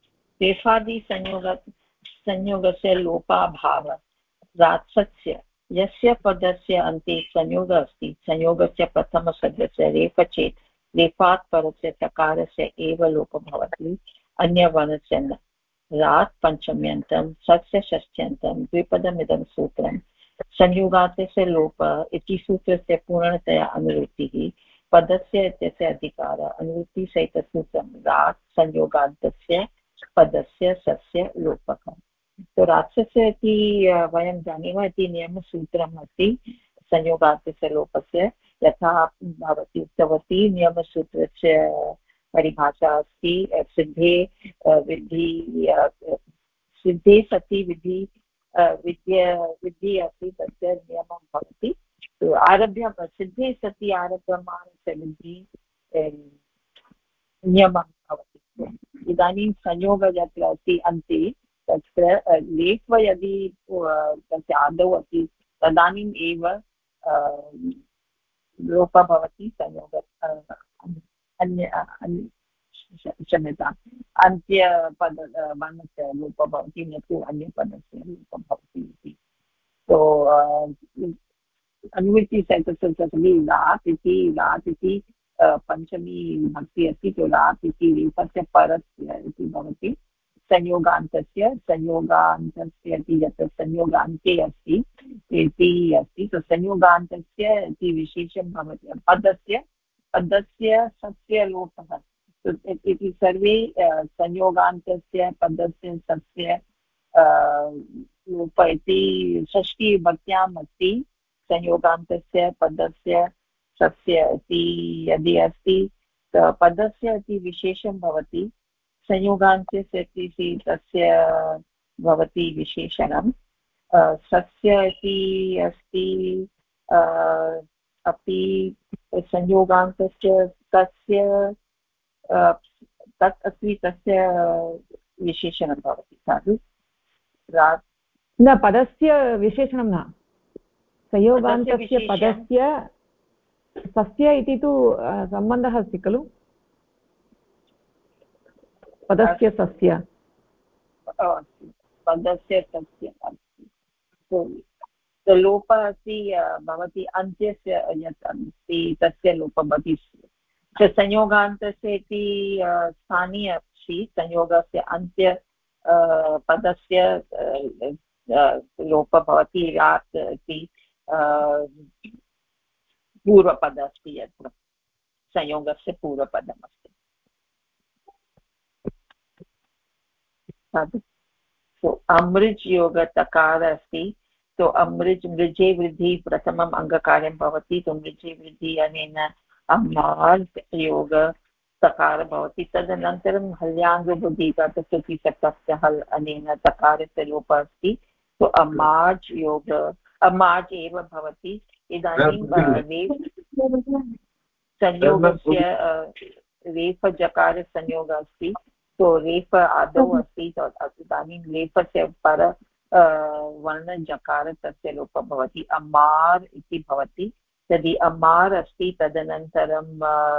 संयोगस्य लोपाभावः रात्सस्य यस्य पदस्य अन्ते संयोगः अस्ति संयोगस्य प्रथमसदस्य रेफ चेत् रेफात् परस्य तकारस्य एव लोपः भवति अन्यवर्णस्य न रात् पञ्चम्यन्तं सस्य षष्ठ्यन्तं द्विपदमिदं सूत्रं संयोगार्थस्य लोप इति सूत्रस्य पूर्णतया अनुवृत्तिः पदस्य इत्यस्य अधिकारः अनुवृत्तिसहितसूत्रं रात् संयोगार्थस्य पदस्य सस्य लोपः तो राक्षस्य इति वयं जानीमः इति नियमसूत्रम् अस्ति संयोगार्थस्य लोपस्य यथा भवती उक्तवती नियमसूत्रस्य परिभाषा अस्ति सिद्धे सति विधि अस्ति तस्य नियमं भवति तो आरभ्य सिद्धे सति आरभ्यमानस्य विधि नियमं भवति इदानीं संयोगः यत्र अस्ति अन्ते तत्र लेप् यदि तस्य आदौ अस्ति तदानीम् एव लोपः भवति संयोग क्षम्यताम् अन्त्यपदवर्णस्य लोपः भवति न तु अन्यपदस्य लोपः भवति इति तो अनुवृत्तिसहितसूत्रं लाट् इति पञ्चमी भक्ति अस्ति तो लाट् इति रेफस्य परस्य इति भवति संयोगान्तस्य इति यत् संयोगान्ते अस्ति इति अस्ति तो संयोगान्तस्य इति विशेषं भवति पदस्य सस्य लोपः इति सर्वे संयोगान्तस्य पदस्य सस्य लोप इति षष्ठीविभक्त्याम् अस्ति संयोगान्तस्य पदस्य सस्य इति यदि अस्ति पदस्य इति विशेषं भवति संयोगान्तस्य इति तस्य भवति विशेषणं सस्य इति अस्ति अपि संयोगान्तस्य तस्य तत् अस्ति तस्य विशेषणं भवति साधु न पदस्य विशेषणं न संयोगान्तस्य पदस्य सस्य इति तु सम्बन्धः अस्ति खलु पदस्य सस्य पदस्य सस्य अस्ति लोपः अस्ति भवति अन्त्यस्य यत् अस्ति तस्य लोपः भवति संयोगान्तस्य इति स्थानीय अस्ति संयोगस्य अन्त्य पदस्य लोपः भवति रात् इति पूर्वपद अस्ति यत्र संयोगस्य पूर्वपदमस्ति तो अमृज् योग तकार अस्ति तो अमृज् मृजे वृद्धि प्रथमम् अङ्गकार्यं भवति तो मृजे वृद्धि अनेन अमार् योग तकार भवति तदनन्तरं हल्याङ्गबुद्धिः तस्य शब्दस्य हल् अनेन तकारस्य लोपः अस्ति तो अमार् योग अमार् एव भवति इदानीं संयोगस्य रेफजकारसंयोगः अस्ति तो रेफ आदौ अस्ति इदानीं लेपस्य पर वर्णजकार तस्य लोपः भवति अमार् इति भवति यदि अमार् अस्ति तदनन्तरं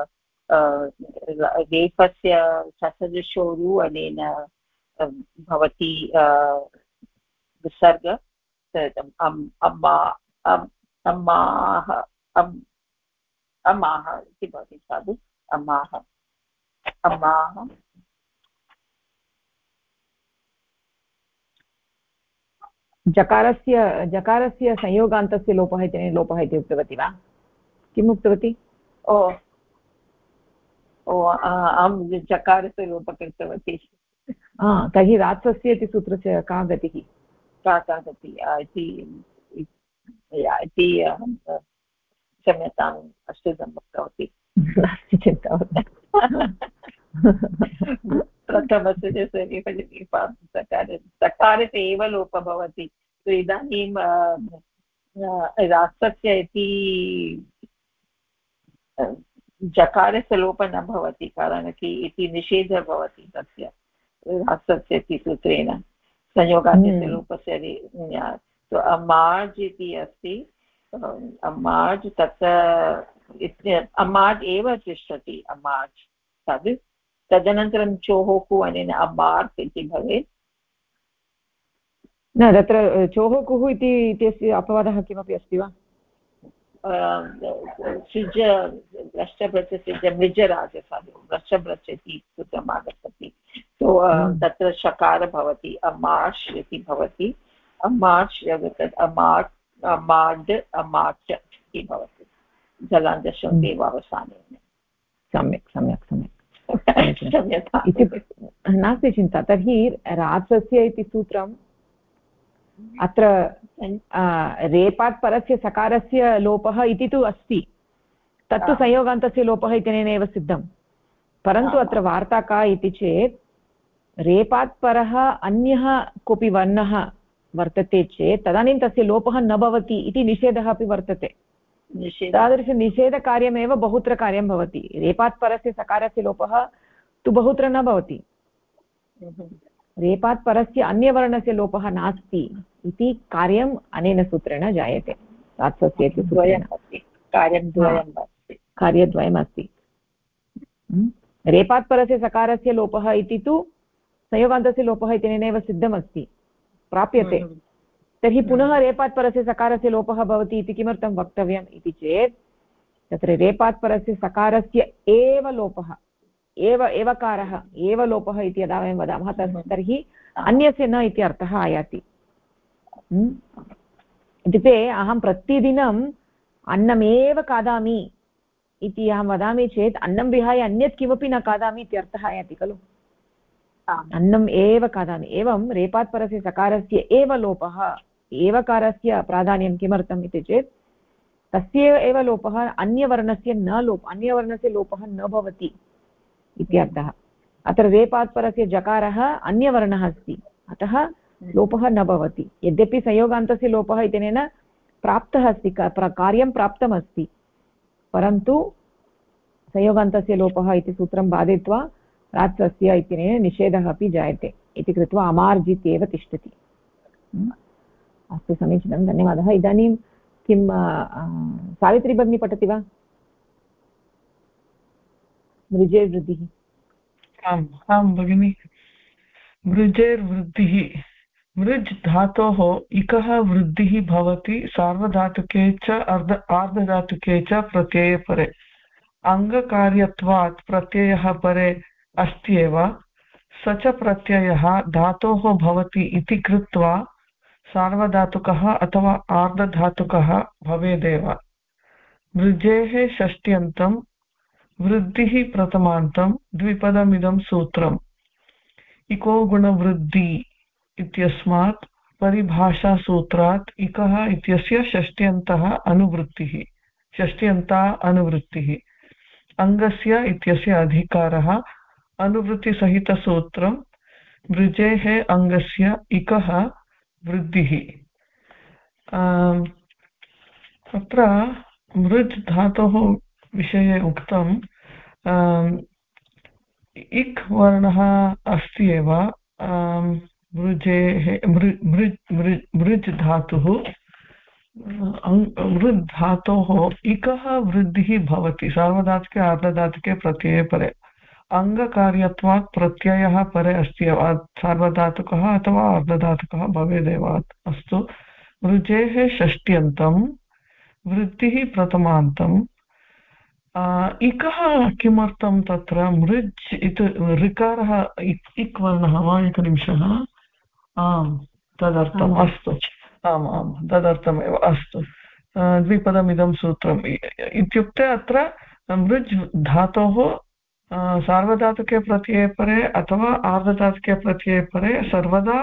रेफस्य ससर्जशोरु अनेन भवति विसर्ग अम्माः अम्माः इति भवति साधु अम्माः अम्माः जकारस्य संयोगान्तस्य लोपः इति लोपः इति उक्तवती वा किम् उक्तवती अहं जकारस्य लोपः कृतवती तर्हि रात्सस्य इति सूत्रस्य का गतिः का गतिः इति क्षम्यताम् अष्टदम् उक्तवती नास्ति चिन्ता प्रथमस्य सकारस्य एव लोपः भवति इदानीं रात्सस्य इति जकारस्य लोपः न भवति कारणं इति निषेधः भवति तस्य रात्सस्य इति सूत्रेण संयोगान्तस्य लोपस्य अमार्ज् इति अस्ति अमार्ज् तत्र अमार्ज् एव तिष्ठति अमार्ज् तद् तदनन्तरं चोहोकु अनेन अमार्त् इति भवेत् न तत्र चोहोकुः इत्यस्य अपवादः किमपि अस्ति वा सृज वृक्षभ्रस्य मृजराजसाधु वृक्षभ्रच इति सूत्रम् आगच्छति तो तत्र शकार भवति अमार्ष् इति भवति अमार्ष् अमार्ड् अमार्च इति भवति जलान्तशब्देव अवसानेन सम्यक् सम्यक् सम्यक् इति नास्ति चिन्ता तर्हि रात्सस्य इति सूत्रम् अत्र रेपात् परस्य सकारस्य लोपः इति तु अस्ति तत्तु संयोगान्तस्य लोपः इत्यनेन एव सिद्धं परन्तु अत्र वार्ता का इति चेत् रेपात् परः अन्यः कोऽपि वर्णः वर्तते चेत् तदानीं तस्य लोपः न भवति इति निषेधः अपि वर्तते तादृशनिषेधकार्यमेव बहुत्र कार्यं भवति रेपात् परस्य सकारस्य लोपः तु बहुत्र न भवति रेपात् परस्य अन्यवर्णस्य लोपः नास्ति इति कार्यम् अनेन सूत्रेण जायते रात्सस्य इति कार्यद्वयम् अस्ति रेपात् परस्य सकारस्य लोपः इति तु संयोगान्तस्य लोपः इत्यनेनैव सिद्धमस्ति प्राप्यते तर्हि पुनः रेपात् परस्य सकारस्य लोपः भवति इति किमर्थं वक्तव्यम् इति चेत् तत्र रेपात् परस्य सकारस्य एव लोपः एवकारः एव लोपः इति यदा वयं वदामः तर्हि अन्यस्य न इति अर्थः आयाति इत्युक्ते अहं प्रतिदिनम् अन्नमेव खादामि इति अहं वदामि चेत् अन्नं विहाय अन्यत् किमपि न खादामि इति अर्थः आयाति खलु अन्नम् एव खादामि एवं रेपात् परस्य सकारस्य एव लोपः एवकारस्य प्राधान्यं किमर्थम् इति चेत् तस्य एव लोपः अन्यवर्णस्य लोपः न भवति इत्यर्थः अत्र रेपात् परस्य जकारः अन्यवर्णः अस्ति अतः लोपः न भवति यद्यपि संयोगान्तस्य लोपः इत्यनेन प्राप्तः अस्ति कार्यं प्राप्तमस्ति परन्तु संयोगान्तस्य लोपः इति सूत्रं बाधयित्वा रात्सस्य इत्यनेन निषेधः अपि जायते इति कृत्वा अमार्जित् एव तिष्ठति अस्तु समीचीनं धन्यवादः इदानीं किं सावित्री भगिनी पठति वा मृजेर्वृद्धिः आं भगिनि मृजेर्वृद्धिः मृज् धातोः इकः वृद्धिः भवति सार्वधातुके च आर्धधातुके च प्रत्यये परे अङ्गकार्यत्वात् प्रत्ययः परे अस्त्येव स च प्रत्ययः धातोः भवति इति कृत्वा सार्वधातुकः अथवा आर्धधातुकः भवेदेव मृजेः षष्ट्यन्तं वृद्धिः प्रथमान्तं द्विपदमिदं सूत्रम् इको गुणवृद्धि इत्यस्मात् परिभाषासूत्रात् इकः इत्यस्य षष्ट्यन्ता अनुवृत्तिः अङ्गस्य इत्यस्य अधिकारः अनुवृत्तिसहितसूत्रं मृजेः अङ्गस्य इकः वृद्धिः। तत्र मृज् धातोः विषये उक्तं इक् वर्णः अस्ति एव मृजेः मृज् धातुः वृद् धातोः इकः वृद्धिः भवति सार्वधातुके आर्धधातुके प्रत्यये परे अङ्गकार्यत्वात् प्रत्ययः परे अस्ति सार्वधातुकः अथवा आर्धधातुकः भवेदेव। अस्तु मृजेः षष्ट्यन्तं वृद्धिः प्रथमान्तम् इकः किमर्थं तत्र मृज् इति ऋकारः इक् वर्णः वा एकनिमिषः आम् तदर्थम् अस्तु आम् आम् तदर्थमेव अस्तु द्विपदमिदं सूत्रम् इत्युक्ते अत्र मृज् धातोः सार्वधातुके प्रत्यये परे अथवा आर्धधातुके प्रत्यये परे सर्वदा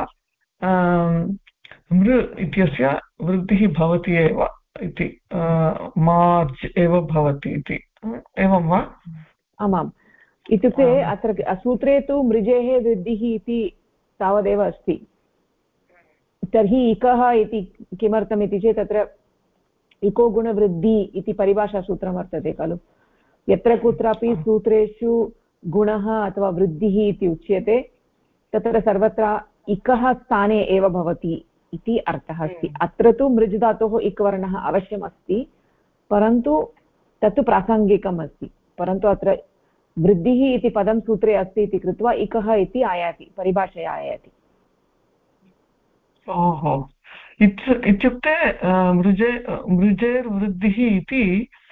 मृ इत्यस्य वृद्धिः भवति एव इति मार्ज् एव भवति इति एवं वा? आमाम् इत्युक्ते अत्र सूत्रे तु मृजेः वृद्धिः इति तावदेव अस्ति। तर्हि इकः इति किमर्थम् इति चेत् तत्र इको गुणवृद्धि इति परिभाषासूत्रं वर्तते खलु। यत्र कुत्रापि सूत्रेषु गुणः अथवा वृद्धिः इति उच्यते तत्र सर्वत्र इकः स्थाने एव भवति इति अर्थः अस्ति। अत्र तु मृज् धातोः इक् वर्णः अवश्यम् अस्ति परन्तु तत्तु प्रासङ्गिकम् अस्ति। परन्तु अत्र वृद्धिः इति पदं सूत्रे अस्ति इति कृत्वा इकः इति आयाति परिभाषया आयाति। ओहो इत्युक्ते मृजेर्वृद्धिः इति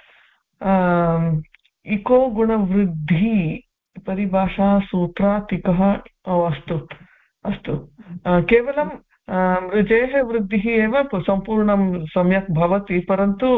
इको गुणवृद्धि परिभाषासूत्रात् इकः अस्तु अस्तु केवलं मृजेः वृद्धिः एव सम्पूर्णं सम्यक् भवति परन्तु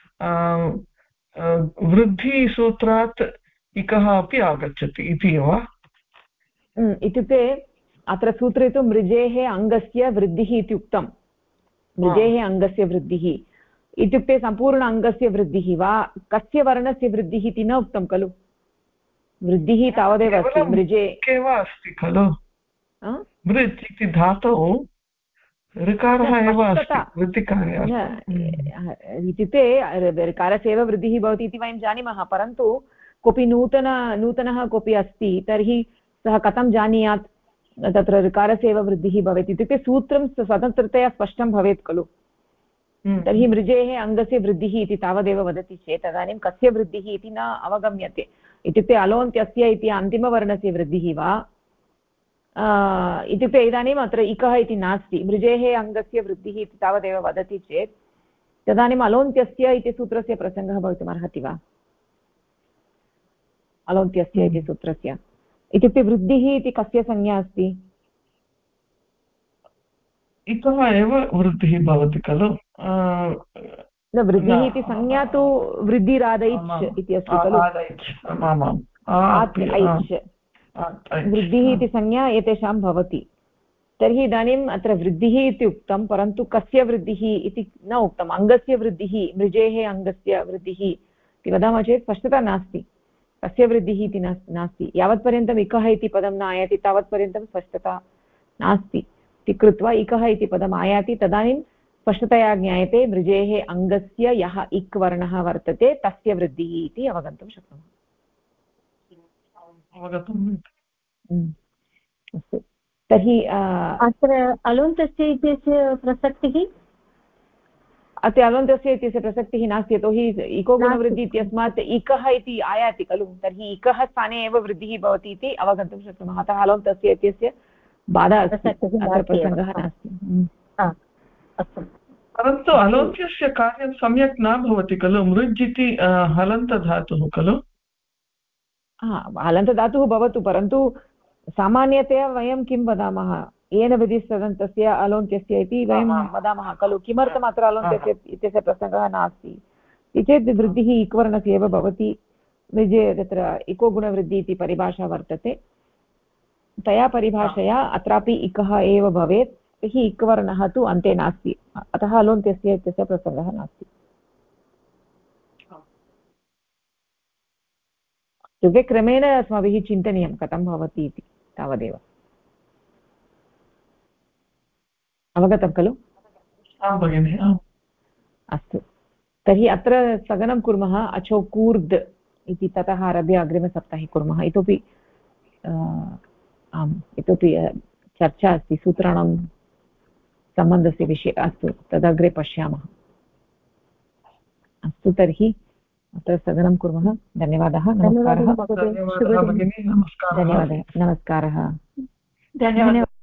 वृद्धिसूत्रात् इकः अपि आगच्छति इति वा? इत्युक्ते अत्र सूत्रे तु मृजेः अङ्गस्य वृद्धिः इति उक्तं। मृजेः अङ्गस्य वृद्धिः इत्युक्ते सम्पूर्ण अङ्गस्य वृद्धिः वा कस्य वर्णस्य वृद्धिः इति न उक्तं खलु। वृद्धिः तावदेव अस्ति मृजे एव अस्ति खलु। मृज् इति धातौ ऋकारः एव अस्ति वृद्धिकार्यः इत्युक्ते ऋकारस्य एव वृद्धिः भवति इति वयं जानीमः परन्तु कोऽपि नूतनः कोऽपि अस्ति तर्हि सः कथं जानीयात् तत्र ऋकारस्य एव वृद्धिः भवेत् इत्युक्ते सूत्रं स्वतन्त्रतया स्पष्टं भवेत् खलु। तर्हि मृजेः अङ्गस्य वृद्धिः इति तावदेव वदति चेत् तदानीं कस्य वृद्धिः इति न अवगम्यते। इत्युक्ते अलोन्त्यस्य इति अन्तिमवर्णस्य वृद्धिः वा इत्युक्ते इदानीम् अत्र इकः इति नास्ति मृजेः अङ्गस्य वृद्धिः इति तावदेव वदति चेत् तदानीम् अलोन्त्यस्य इति सूत्रस्य प्रसङ्गः भवितुमर्हति वा? अलोन्त्यस्य इति सूत्रस्य इत्युक्ते वृद्धिः इति कस्य संज्ञा अस्ति? इकः एव वृद्धिः भवति खलु। वृद्धिः इति संज्ञा तु वृद्धिरादैच् इति अस्ति खलु। वृद्धिः इति संज्ञा एतेषां भवति। तर्हि इदानीम् अत्र वृद्धिः इति उक्तं परन्तु कस्य वृद्धिः इति न उक्तम्। अङ्गस्य वृद्धिः मृजेः अङ्गस्य वृद्धिः इति वदामः चेत् स्पष्टता नास्ति। कस्य वृद्धिः इति नास्ति यावत्पर्यन्तम् इकः इति पदं न आयाति तावत्पर्यन्तं स्पष्टता नास्ति इति कृत्वा इकः इति पदम् आयाति तदानीं स्पष्टतया ज्ञायते मृजेः अङ्गस्य यः इक् वर्णः वर्तते तस्य वृद्धिः इति अवगन्तुं शक्नुमः। अस्तु तर्हि अत्र अलोन्तस्य इत्यस्य प्रसक्तिः अत्र अलोन्तस्य इत्यस्य प्रसक्तिः नास्ति यतोहि इको गुणवृद्धिः इत्यस्मात् इकः इति आयाति खलु। तर्हि इकः स्थाने एव वृद्धिः भवति इति अवगन्तुं शक्नुमः। अतः अलोन्तस्य इत्यस्य बाधा अस्ति अत्र प्रसङ्गः नास्ति। अस्तु परन्तु अलोन्त्यस्य कार्यं सम्यक् न भवति खलु। मृज् इति हलन्तधातुः खलु। हलन्तधातुः भवतु परन्तु सामान्यतया वयं किं वदामः येन विधिस्तदन्तस्य अलोन्त्यस्य इति वयं वदामः खलु। किमर्थम् अत्र अलोन्त्यस्य इत्यस्य प्रसङ्गः नास्ति इति चेत् वृद्धिः इक्वर्णस्य एव भवति। निजे तत्र इको गुणवृद्धिः इति परिभाषा वर्तते तया परिभाषया अत्रापि इकः एव भवेत्। तर्हि इक्वर्णः तु अन्ते नास्ति अतः अलोन्त्यस्य इत्यस्य प्रसङ्गः नास्ति। इत्युक्ते क्रमेण अस्माभिः चिन्तनीयं कथं भवति इति तावदेव अवगतं खलु अस्तु तर्हि अत्र स्थगनं कुर्मः अचोकूर्द् इति ततः आरभ्य अग्रिमसप्ताहे कुर्मः इतोपि आम् इतोपि चर्चा अस्ति सूत्राणां सम्बन्धस्य विषये अस्तु तदग्रे पश्यामः अस्तु तर्हि अत्र स्थगनं कुर्मः धन्यवादः नमस्कारः धन्यवादः भगिनी नमस्कारः धन्यवादः नमस्कारः धन्यवादः